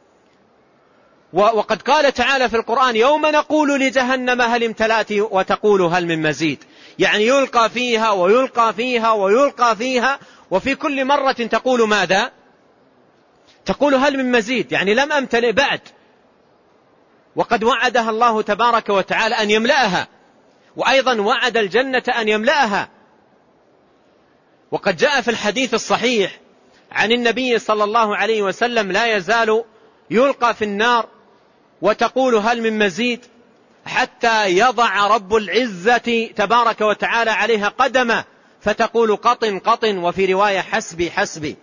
وقد قال تعالى في القرآن: يوم نقول لجهنم هل امتلأت وتقول هل من مزيد. يعني يلقى فيها ويلقى فيها ويلقى فيها، وفي كل مرة تقول ماذا؟ تقول هل من مزيد، يعني لم أمتلئ بعد. وقد وعدها الله تبارك وتعالى أن يملأها، وأيضا وعد الجنة أن يملأها. وقد جاء في الحديث الصحيح عن النبي صلى الله عليه وسلم: لا يزال يلقى في النار وتقول هل من مزيد حتى يضع رب العزة تبارك وتعالى عليها قدمه فتقول قطن قطن، وفي رواية حسبي حسبي،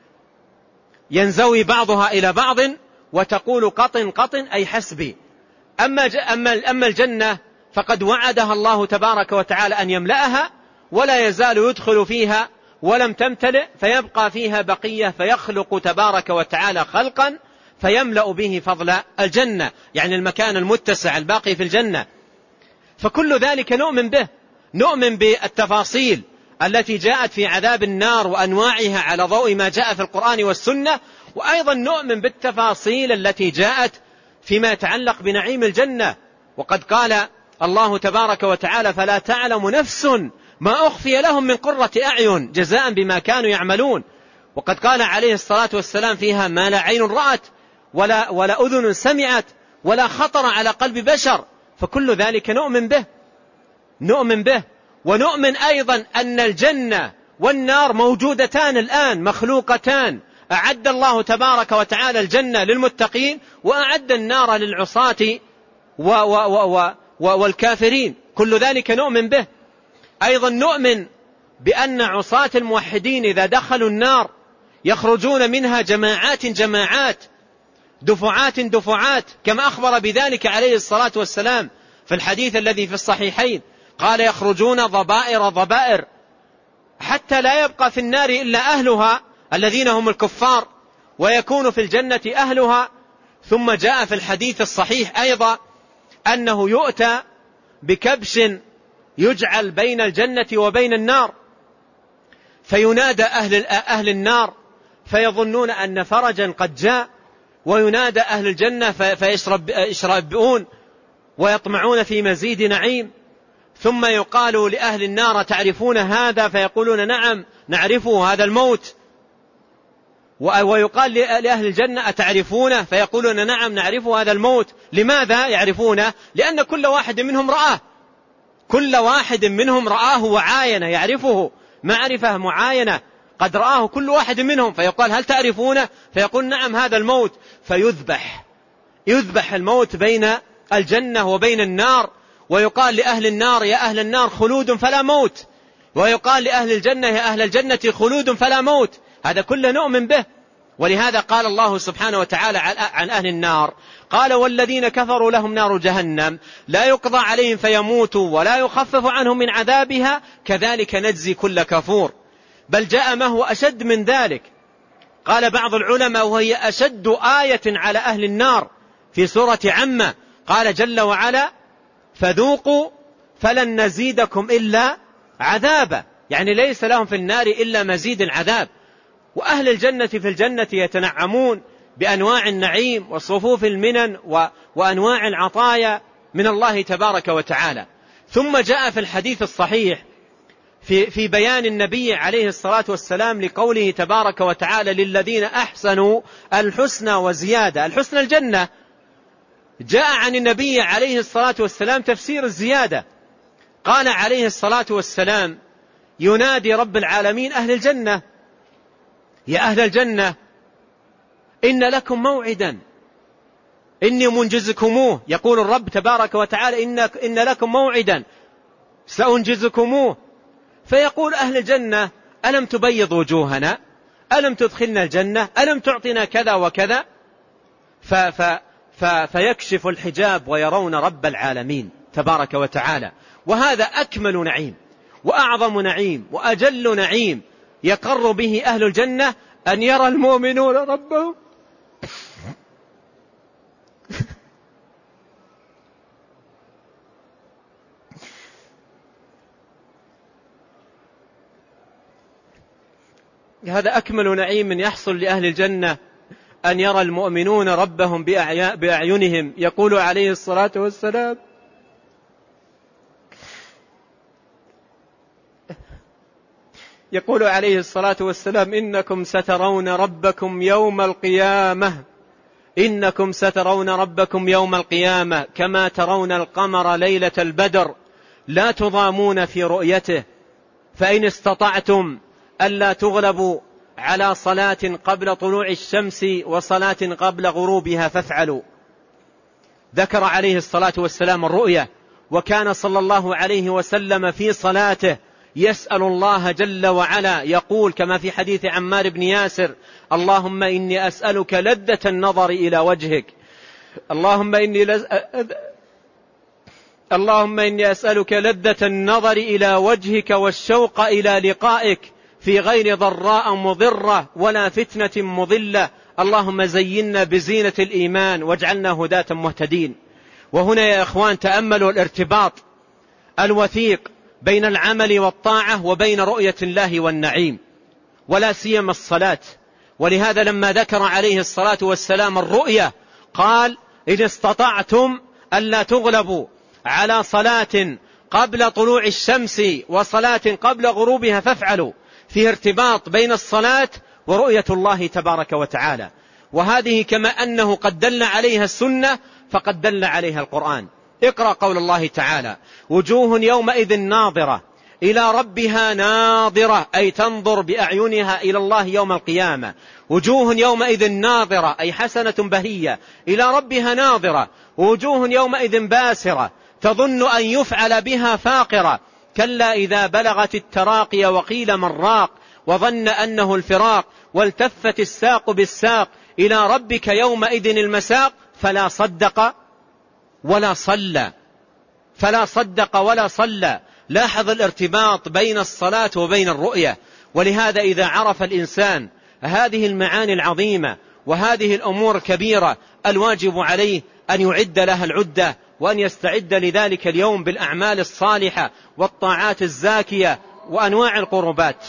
ينزوي بعضها إلى بعض وتقول قطن قطن أي حسبي. أما, أما, أما الجنة فقد وعدها الله تبارك وتعالى أن يملأها، ولا يزال يدخل فيها ولم تمتلئ، فيبقى فيها بقية، فيخلق تبارك وتعالى خلقا فيملأ به فضل الجنة، يعني المكان المتسع الباقي في الجنة. فكل ذلك نؤمن به. نؤمن بالتفاصيل التي جاءت في عذاب النار وأنواعها على ضوء ما جاء في القرآن والسنة، وأيضا نؤمن بالتفاصيل التي جاءت فيما يتعلق بنعيم الجنة. وقد قال الله تبارك وتعالى: فلا تعلم نفس ما أخفي لهم من قرة أعين جزاء بما كانوا يعملون. وقد قال عليه الصلاة والسلام فيها: ما لا عين رأت ولا, ولا أذن سمعت ولا خطر على قلب بشر. فكل ذلك نؤمن به نؤمن به ونؤمن أيضا أن الجنة والنار موجودتان الآن، مخلوقتان. أعد الله تبارك وتعالى الجنة للمتقين، وأعد النار للعصاة و و و و والكافرين. كل ذلك نؤمن به. أيضا نؤمن بأن عصاة الموحدين إذا دخلوا النار يخرجون منها جماعات جماعات، دفعات دفعات، كما أخبر بذلك عليه الصلاة والسلام في الحديث الذي في الصحيحين. قال: يخرجون ضبائر ضبائر حتى لا يبقى في النار إلا أهلها الذين هم الكفار، ويكون في الجنة أهلها. ثم جاء في الحديث الصحيح أيضا أنه يؤتى بكبش يجعل بين الجنة وبين النار، فينادى أهل, أهل النار فيظنون أن فرجا قد جاء، وينادى أهل الجنة فيشربون ويطمعون في مزيد نعيم. ثم يقال لأهل النار: تعرفون هذا؟ فيقولون: نعم نعرفه، هذا الموت. ويقال لأهل الجنة: أتعرفونه؟ فيقولون: نعم نعرفه، هذا الموت. لماذا يعرفونه؟ لأن كل واحد منهم رآه كل واحد منهم رآه وعاينه، يعرفه معرفة معاينة، قد رآه كل واحد منهم. فيقال: هل تعرفونه؟ فيقول: نعم هذا الموت. فيذبح يذبح الموت بين الجنة وبين النار، ويقال لأهل النار: يا أهل النار خلود فلا موت، ويقال لأهل الجنة: يا أهل الجنة خلود فلا موت. هذا كله نؤمن به. ولهذا قال الله سبحانه وتعالى عن أهل النار: قال: والذين كفروا لهم نار جهنم لا يقضى عليهم فيموتوا ولا يخفف عنهم من عذابها كذلك نجزي كل كفور. بل جاء ما هو أشد من ذلك. قال بعض العلماء: وهي أشد آية على أهل النار في سورة عمة. قال جل وعلا: فذوقوا فلن نزيدكم إلا عذابا، يعني ليس لهم في النار إلا مزيد العذاب. وأهل الجنة في الجنة يتنعمون بأنواع النعيم وصفوف المنن وأنواع العطايا من الله تبارك وتعالى. ثم جاء في الحديث الصحيح في, في بيان النبي عليه الصلاة والسلام لقوله تبارك وتعالى للذين أحسنوا الحسنى وزيادة، الحسنى الجنة. جاء عن النبي عليه الصلاة والسلام تفسير الزيادة، قال عليه الصلاة والسلام ينادي رب العالمين أهل الجنة يا أهل الجنة إن لكم موعدا إني منجزكموه. يقول الرب تبارك وتعالى إن, إن لكم موعدا سأنجزكموه. فيقول أهل الجنة ألم تبيض وجوهنا، ألم تدخلنا الجنة، ألم تعطنا كذا وكذا. ف ف ف فيكشف الحجاب ويرون رب العالمين تبارك وتعالى. وهذا أكمل نعيم وأعظم نعيم وأجل نعيم يقر به أهل الجنة، أن يرى المؤمنون ربهم هذا أكمل نعيم يحصل لأهل الجنة، أن يرى المؤمنون ربهم بأعينهم. يقول عليه الصلاة والسلام يقول عليه الصلاة والسلام إنكم سترون ربكم يوم القيامة إنكم سترون ربكم يوم القيامة كما ترون القمر ليلة البدر لا تضامون في رؤيته، فإن استطعتم ألا تغلبوا على صلاة قبل طلوع الشمس وصلاة قبل غروبها فافعلوا. ذكر عليه الصلاة والسلام الرؤية، وكان صلى الله عليه وسلم في صلاته يسأل الله جل وعلا، يقول كما في حديث عمار بن ياسر اللهم إني أسألك لذة النظر إلى وجهك، اللهم إني, لز... اللهم إني أسألك لذة النظر إلى وجهك والشوق إلى لقائك في غير ضراء مضرة ولا فتنة مضلة، اللهم زينا بزينة الإيمان واجعلنا هداة مهتدين. وهنا يا إخوان تأملوا الارتباط الوثيق بين العمل والطاعة وبين رؤية الله والنعيم، ولا سيما الصلاة. ولهذا لما ذكر عليه الصلاة والسلام الرؤية قال إن استطعتم ألا تغلبوا على صلاة قبل طلوع الشمس وصلاة قبل غروبها فافعلوا، فيه ارتباط بين الصلاة ورؤية الله تبارك وتعالى. وهذه كما أنه قد دل عليها السنة فقد دل عليها القرآن. اقرأ قول الله تعالى وجوه يومئذ ناظرة إلى ربها ناظرة، أي تنظر بأعينها إلى الله يوم القيامة. وجوه يومئذ ناظرة أي حسنة بهية إلى ربها ناظرة. وجوه يومئذ باسرة تظن أن يفعل بها فاقرة، كلا إذا بلغت التراقي وقيل من راق وظن أنه الفراق والتفت الساق بالساق إلى ربك يومئذ المساق فلا صدق ولا صلى فلا صدق ولا صلى. لاحظ الارتباط بين الصلاة وبين الرؤية. ولهذا إذا عرف الإنسان هذه المعاني العظيمة وهذه الأمور الكبيرة الواجب عليه أن يعد لها العدة، وأن يستعد لذلك اليوم بالأعمال الصالحة والطاعات الزاكية وأنواع القربات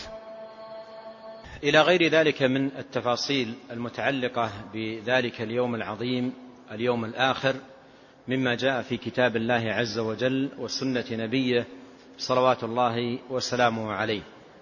إلى غير ذلك من التفاصيل المتعلقة بذلك اليوم العظيم اليوم الآخر مما جاء في كتاب الله عز وجل وسنة نبيه صلوات الله وسلامه عليه.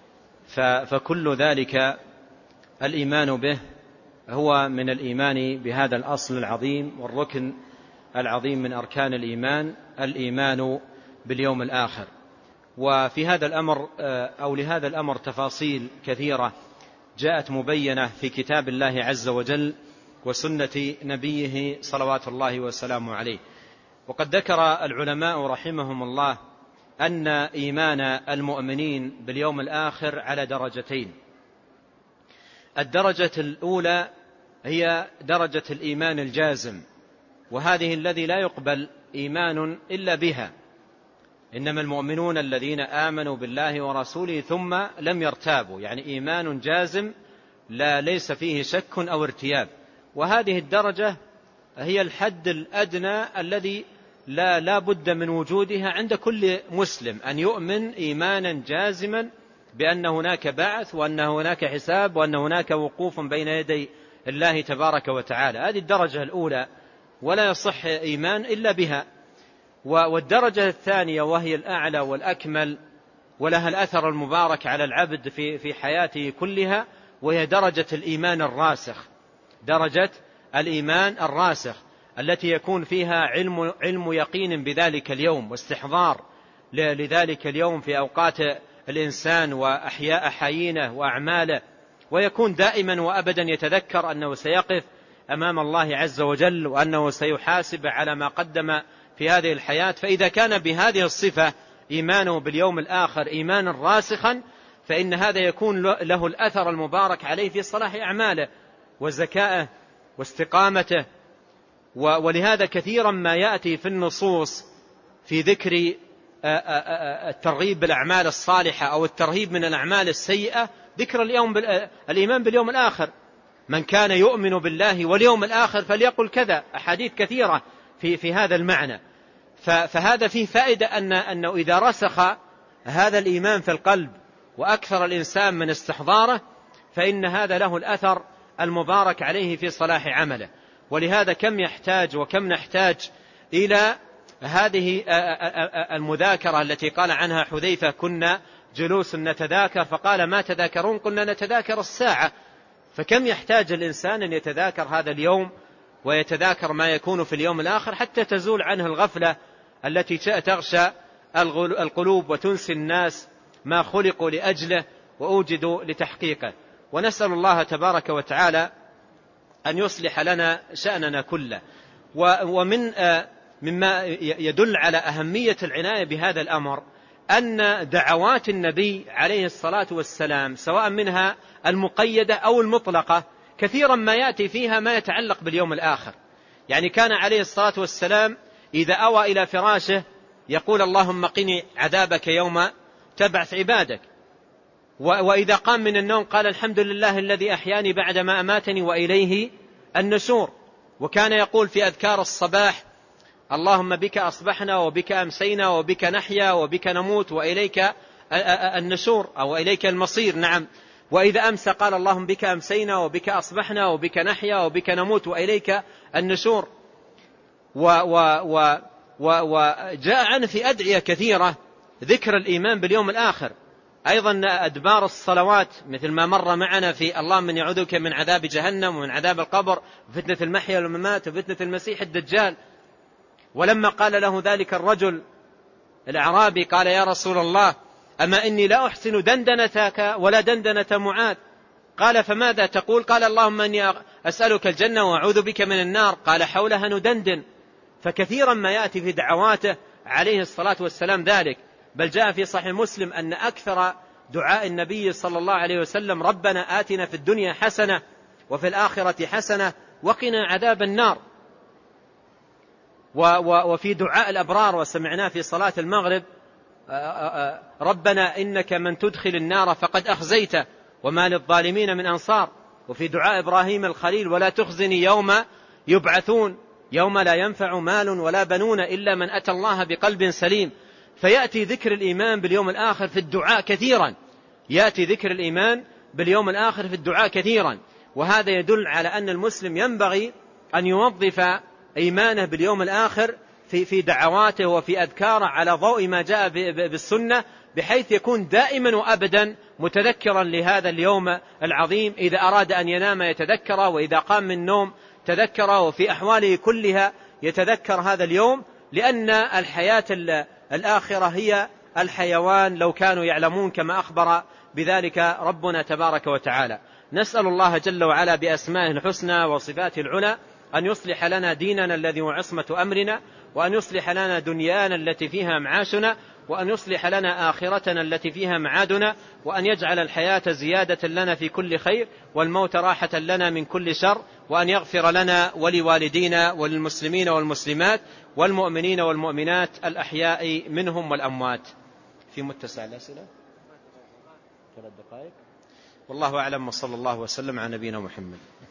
فكل ذلك الإيمان به هو من الإيمان بهذا الأصل العظيم والركن العظيم من أركان الإيمان، الإيمان باليوم الآخر. وفي هذا الأمر أو لهذا الأمر تفاصيل كثيرة جاءت مبينة في كتاب الله عز وجل وسنة نبيه صلوات الله وسلامه عليه. وقد ذكر العلماء رحمهم الله أن إيمان المؤمنين باليوم الآخر على درجتين. الدرجة الأولى هي درجة الإيمان الجازم، وهذه الذي لا يقبل إيمان إلا بها، إنما المؤمنون الذين آمنوا بالله ورسوله ثم لم يرتابوا، يعني إيمان جازم لا ليس فيه شك أو ارتياب. وهذه الدرجة هي الحد الأدنى الذي لا لا بد من وجودها عند كل مسلم، أن يؤمن إيمانا جازما بأن هناك بعث وأن هناك حساب وأن هناك وقوف بين يدي الله تبارك وتعالى. هذه الدرجة الأولى، ولا يصح إيمان إلا بها. والدرجة الثانية وهي الأعلى والأكمل ولها الأثر المبارك على العبد في في حياته كلها، وهي درجة الإيمان الراسخ، درجة الإيمان الراسخ التي يكون فيها علم علم يقين بذلك اليوم واستحضار لذلك اليوم في أوقات الإنسان وأحياء حيينه وأعماله، ويكون دائما وأبدا يتذكر أنه سيقف أمام الله عز وجل وأنه سيحاسب على ما قدم في هذه الحياة. فإذا كان بهذه الصفة إيمانه باليوم الآخر إيمانا راسخا، فإن هذا يكون له الأثر المبارك عليه في صلاح أعماله وزكائه واستقامته. ولهذا كثيرا ما يأتي في النصوص في ذكر الترغيب بالأعمال الصالحة أو الترهيب من الأعمال السيئة ذكر اليوم الإيمان باليوم الآخر. من كان يؤمن بالله واليوم الآخر فليقل كذا، أحاديث كثيرة في في هذا المعنى. فهذا فيه فائدة أن أنه إذا رسخ هذا الإيمان في القلب وأكثر الإنسان من استحضاره، فإن هذا له الأثر المبارك عليه في صلاح عمله. ولهذا كم يحتاج وكم نحتاج إلى هذه المذاكرة التي قال عنها حذيفة: كنا جلوس نتذاكر فقال ما تذاكرون؟ قلنا نتذاكر الساعة. فكم يحتاج الإنسان أن يتذاكر هذا اليوم ويتذاكر ما يكون في اليوم الآخر حتى تزول عنه الغفلة التي تغشى القلوب وتنسي الناس ما خلقوا لأجله وأوجدوا لتحقيقه. ونسأل الله تبارك وتعالى أن يصلح لنا شأننا كله. ومن مما يدل على أهمية العناية بهذا الأمر أن دعوات النبي عليه الصلاة والسلام سواء منها المقيدة أو المطلقة كثيرا ما يأتي فيها ما يتعلق باليوم الآخر. يعني كان عليه الصلاة والسلام إذا أوى إلى فراشه يقول: اللهم قني عذابك يوم تبعث عبادك. وإذا قام من النوم قال: الحمد لله الذي أحياني بعدما أماتني وإليه النشور. وكان يقول في أذكار الصباح: اللهم بك أصبحنا وبك أمسينا وبك نحيا وبك نموت وإليك النشور أو إليك المصير. نعم. وإذا أمسى قال: اللهم بك أمسينا وبك أصبحنا وبك نحيا وبك نموت وإليك النشور. وجاء عنه في أدعية كثيرة ذكر الإيمان باليوم الآخر. أيضا أدبار الصلوات مثل ما مر معنا في اللهم من يعوذك من عذاب جهنم ومن عذاب القبر وفتنة المحيا والممات وفتنة المسيح الدجال. ولما قال له ذلك الرجل الأعرابي قال: يا رسول الله أما إني لا أحسن دندنتك ولا دندنة معاذ. قال: فماذا تقول؟ قال: اللهم أني أسألك الجنة وأعوذ بك من النار. قال: حولها ندندن. فكثيرا ما يأتي في دعواته عليه الصلاة والسلام ذلك. بل جاء في صحيح مسلم أن أكثر دعاء النبي صلى الله عليه وسلم: ربنا آتنا في الدنيا حسنة وفي الآخرة حسنة وقنا عذاب النار. وفي دعاء الأبرار وسمعناه في صلاة المغرب: ربنا إنك من تدخل النار فقد أخزيته وما للظالمين من أنصار. وفي دعاء إبراهيم الخليل: ولا تخزني يوم يبعثون يوم لا ينفع مال ولا بنون إلا من أتى الله بقلب سليم. فيأتي ذكر الإيمان باليوم الآخر في الدعاء كثيرا، يأتي ذكر الإيمان باليوم الآخر في الدعاء كثيرا. وهذا يدل على أن المسلم ينبغي أن يوظف إيمانه باليوم الآخر في في دعواته وفي أذكاره على ضوء ما جاء بالسنة، بحيث يكون دائما وأبدا متذكرا لهذا اليوم العظيم. إذا أراد أن ينام يتذكره، وإذا قام من النوم تذكره، وفي أحواله كلها يتذكر هذا اليوم. لأن الحياة الآخرة هي الحيوان لو كانوا يعلمون، كما أخبر بذلك ربنا تبارك وتعالى. نسأل الله جل وعلا بأسمائه الحسنى وصفاته العلى أن يصلح لنا ديننا الذي هو عصمة أمرنا، وأن يصلح لنا دنيانا التي فيها معاشنا، وأن يصلح لنا آخرتنا التي فيها معادنا، وأن يجعل الحياة زيادة لنا في كل خير والموت راحة لنا من كل شر، وأن يغفر لنا ولوالدينا وللمسلمين والمسلمات والمؤمنين والمؤمنات الأحياء منهم والأموات. في متسع الأسئلة ثلاث دقائق. والله أعلم، وصلى الله وسلم على نبينا محمد.